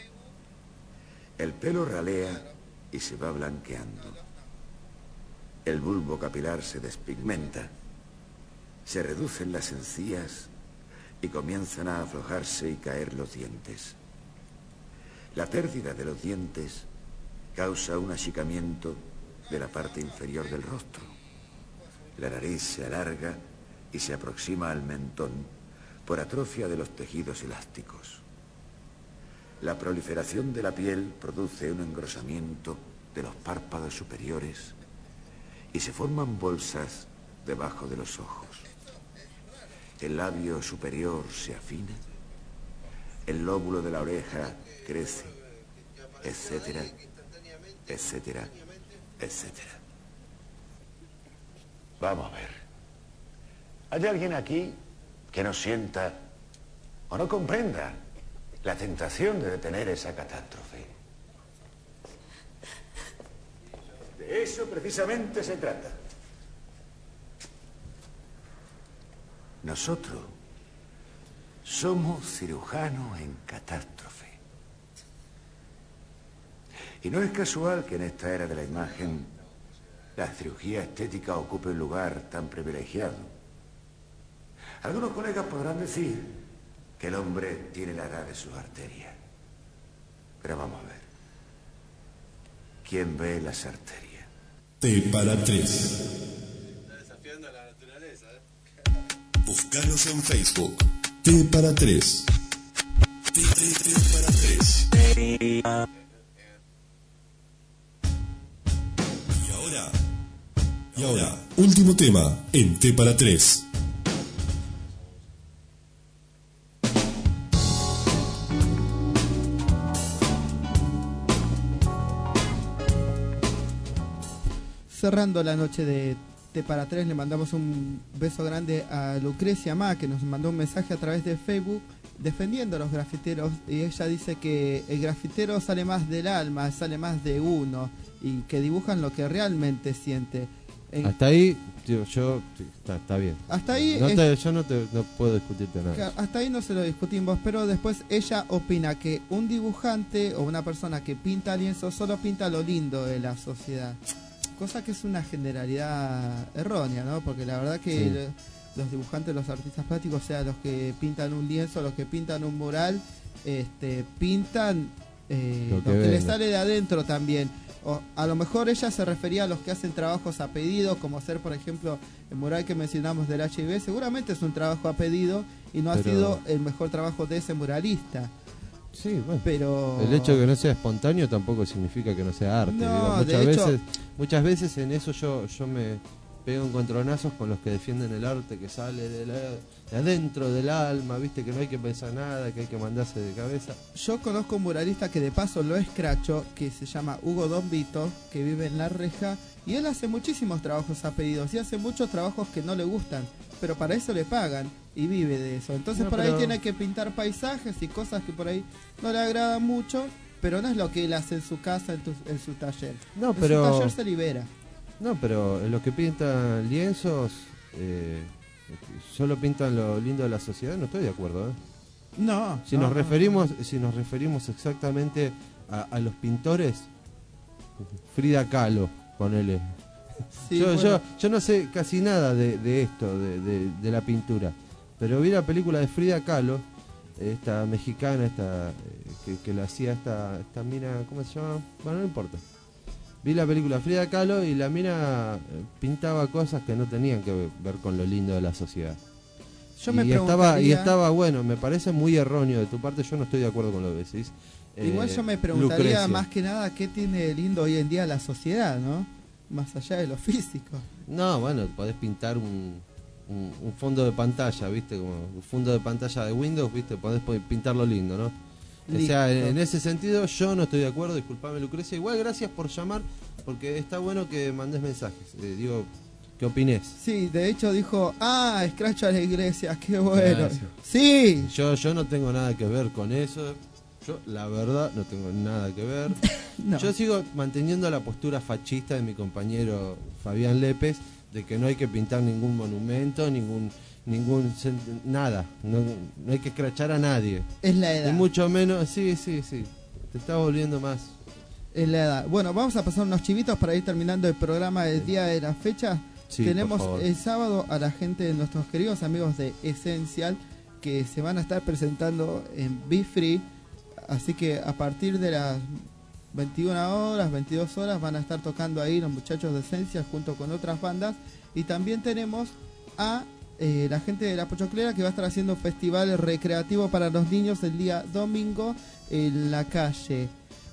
El pelo ralea y se va blanqueando. El bulbo capilar se despigmenta, se reducen las encías y comienzan a aflojarse y caer los dientes. La pérdida de los dientes causa un achicamiento de la parte inferior del rostro. La nariz se alarga y se aproxima al mentón por atrofia de los tejidos elásticos. La proliferación de la piel produce un engrosamiento de los párpados superiores y se forman bolsas debajo de los ojos. El labio superior se afina, el lóbulo de la oreja crece, etcétera, etcétera, etcétera. Vamos a ver. ¿Hay alguien aquí que no sienta o no comprenda la tentación de detener esa catástrofe? De eso precisamente se trata. Nosotros somos cirujanos en catástrofe. Y no es casual que en esta era de la imagen la cirugía estética ocupe un lugar tan privilegiado. Algunos colegas podrán decir que el hombre tiene la edad de sus arterias. Pero vamos a ver. ¿Quién ve las arterias? T para tres. Está desafiando a la naturaleza, ¿eh? Búscanos en Facebook. T para tres. T, T, T para tres. Y ahora. Y ahora, último tema en T para tres. Cerrando la noche de T para tres, le mandamos un beso grande a Lucrecia Ma, que nos mandó un mensaje a través de Facebook defendiendo a los grafiteros, y ella dice que el grafitero sale más del alma, sale más de uno, y que dibujan lo que realmente siente. En... Hasta ahí, tío, yo está, está bien. Hasta ahí no es... te, yo no, te, no puedo discutirte nada. Hasta ahí no se lo discutimos, pero después ella opina que un dibujante o una persona que pinta lienzo solo pinta lo lindo de la sociedad. Cosa que es una generalidad errónea, ¿no? Porque la verdad que sí. lo, los dibujantes, los artistas plásticos, o sea, los que pintan un lienzo, los que pintan un mural, este, pintan eh, lo que, lo que les sale de adentro también. O, a lo mejor ella se refería a los que hacen trabajos a pedido, como hacer, por ejemplo, el mural que mencionamos del H I V. Seguramente es un trabajo a pedido y no Pero... ha sido el mejor trabajo de ese muralista. Sí, bueno, pero el hecho de que no sea espontáneo tampoco significa que no sea arte. No, digo, muchas de veces, hecho... muchas veces en eso yo yo me pego encontronazos con los que defienden el arte que sale de, la, de adentro del alma, viste, que no hay que pensar nada, que hay que mandarse de cabeza. Yo conozco un muralista que de paso lo escracho, que se llama Hugo Don Vito, que vive en La Reja, y él hace muchísimos trabajos a pedidos y hace muchos trabajos que no le gustan, pero para eso le pagan y vive de eso. Entonces no, por pero... ahí tiene que pintar paisajes y cosas que por ahí no le agradan mucho, pero no es lo que él hace en su casa, en, tu, en su taller. No, en pero... su taller se libera. No, pero los que pintan lienzos eh, solo pintan lo lindo de la sociedad, no estoy de acuerdo, ¿eh? No. Si no, nos no, referimos, no. si nos referimos exactamente a, a los pintores, Frida Kahlo, ponele. Sí, yo, bueno. yo, yo no sé casi nada de, de esto, de, de, de la pintura, pero vi la película de Frida Kahlo, esta mexicana, esta que, que la hacía esta, esta mina, ¿cómo se llama? Bueno, no importa. Vi la película Frida Kahlo y la mina pintaba cosas que no tenían que ver con lo lindo de la sociedad. Yo me y estaba y estaba bueno, me parece muy erróneo de tu parte, yo no estoy de acuerdo con lo que decís. Igual eh, yo me preguntaría Lucrecia. más que nada qué tiene de lindo hoy en día la sociedad, ¿no? Más allá de lo físico. No, bueno, podés pintar un, un, un fondo de pantalla, ¿viste? Como un fondo de pantalla de Windows, ¿viste? Podés po- pintarlo lindo, ¿no? O sea, en, en ese sentido yo no estoy de acuerdo, disculpame Lucrecia. Igual gracias por llamar, porque está bueno que mandes mensajes. Eh, digo, ¿qué opinés? Sí, de hecho dijo, ah, Scratch a la iglesia, qué bueno. Gracias. Sí. Yo, yo no tengo nada que ver con eso. Yo, la verdad, no tengo nada que ver. No. Yo sigo manteniendo la postura fachista de mi compañero Fabián Lépez, de que no hay que pintar ningún monumento, ningún ningún cent- nada, no, no hay que escrachar a nadie. Es la edad. Y mucho menos, sí, sí, sí. Te está volviendo más. Es la edad. Bueno, vamos a pasar unos chivitos para ir terminando el programa del día de la fecha. Sí, Tenemos por favor. el sábado a la gente de nuestros queridos amigos de Essential que se van a estar presentando en Be Free. Así que a partir de las veintiuna horas, veintidós horas van a estar tocando ahí los muchachos de Essential junto con otras bandas. Y también tenemos a eh, la gente de La Pochoclera que va a estar haciendo un festival recreativo para los niños el día domingo en la calle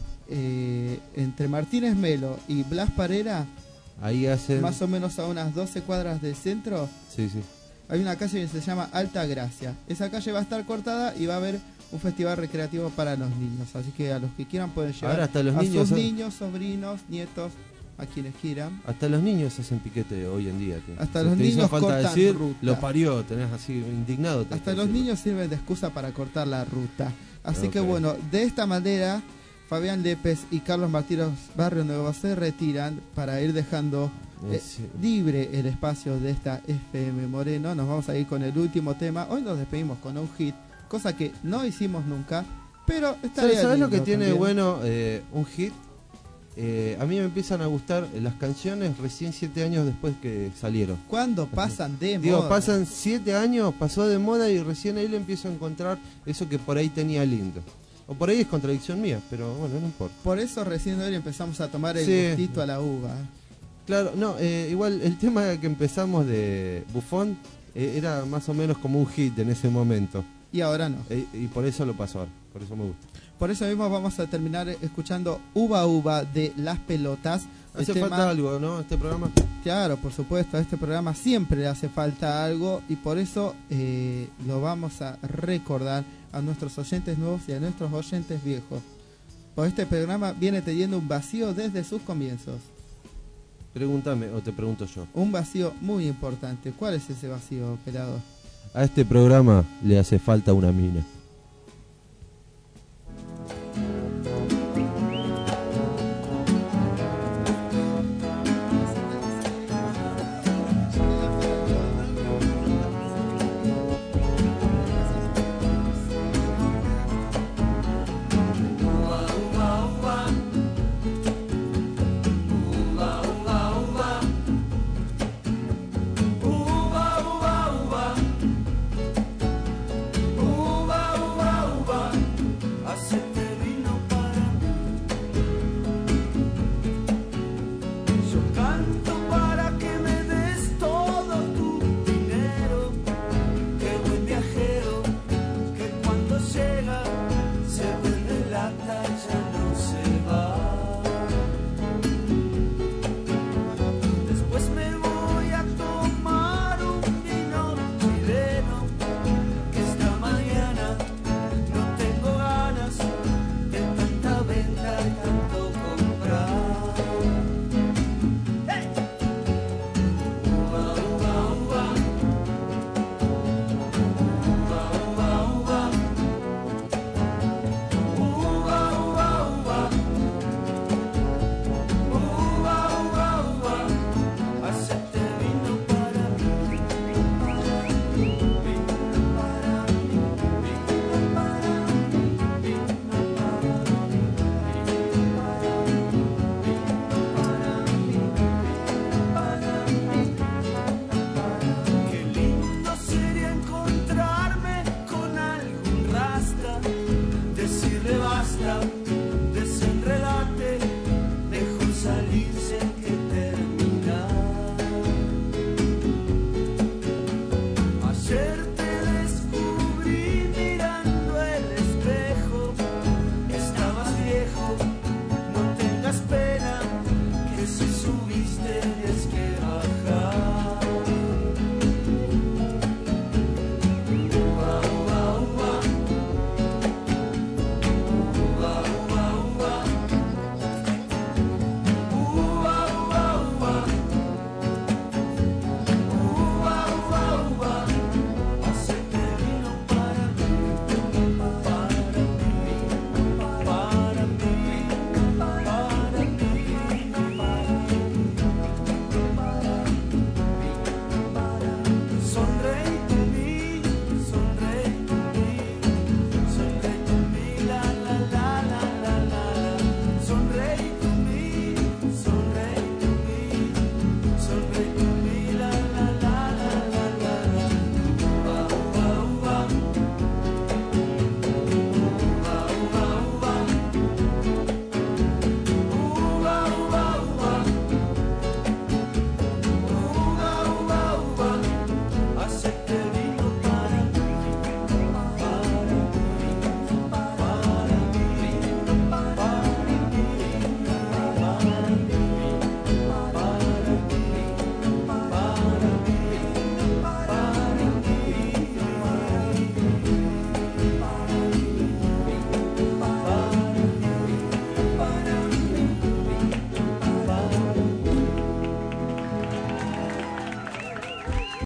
eh, entre Martínez Melo y Blas Parera. Ahí hacen. Más o menos a unas doce cuadras del centro. Sí, sí. Hay una calle que se llama Alta Gracia. Esa calle va a estar cortada y va a haber un festival recreativo para los niños. Así que a los que quieran pueden llevar Ahora hasta los a niños, sus ¿eh? niños, sobrinos, nietos, a quienes quieran. Hasta los niños hacen piquete hoy en día. Tío. Hasta Se los te hizo niños falta cortan decir, ruta. lo parió, tenés así indignado. tenés Hasta que los decirlo. niños sirven de excusa para cortar la ruta. Así que Ok. bueno, de esta manera Fabián Lépez y Carlos Martínez Barrio Nuevo se retiran para ir dejando eh, Sí. libre el espacio de esta F M Moreno. Nos vamos a ir con el último tema. Hoy nos despedimos con un hit, cosa que no hicimos nunca, pero estaría ¿Sabes, ¿sabes lo lindo que tiene de también. bueno eh, un hit? Eh, a mí me empiezan a gustar las canciones recién siete años después que salieron. ¿Cuándo pasan de Digo, moda? pasan siete años, pasó de moda y recién ahí le empiezo a encontrar eso que por ahí tenía lindo. O por ahí es contradicción mía, pero bueno, no importa. Por eso recién hoy empezamos a tomar el Sí. gustito a la uva. Claro, no, eh, igual el tema que empezamos de Buffon eh, era más o menos como un hit en ese momento. Y ahora no. Eh, y por eso lo pasó ahora, por eso me gusta. Por eso mismo vamos a terminar escuchando Uva Uva de Las Pelotas. El Hace tema- falta algo, ¿no? Este programa. Claro, por supuesto, a este programa siempre le hace falta algo y por eso eh, lo vamos a recordar a nuestros oyentes nuevos y a nuestros oyentes viejos. Pues este programa viene teniendo un vacío desde sus comienzos. Pregúntame o te pregunto yo. Un vacío muy importante. ¿Cuál es ese vacío, pelado? A este programa le hace falta una mina.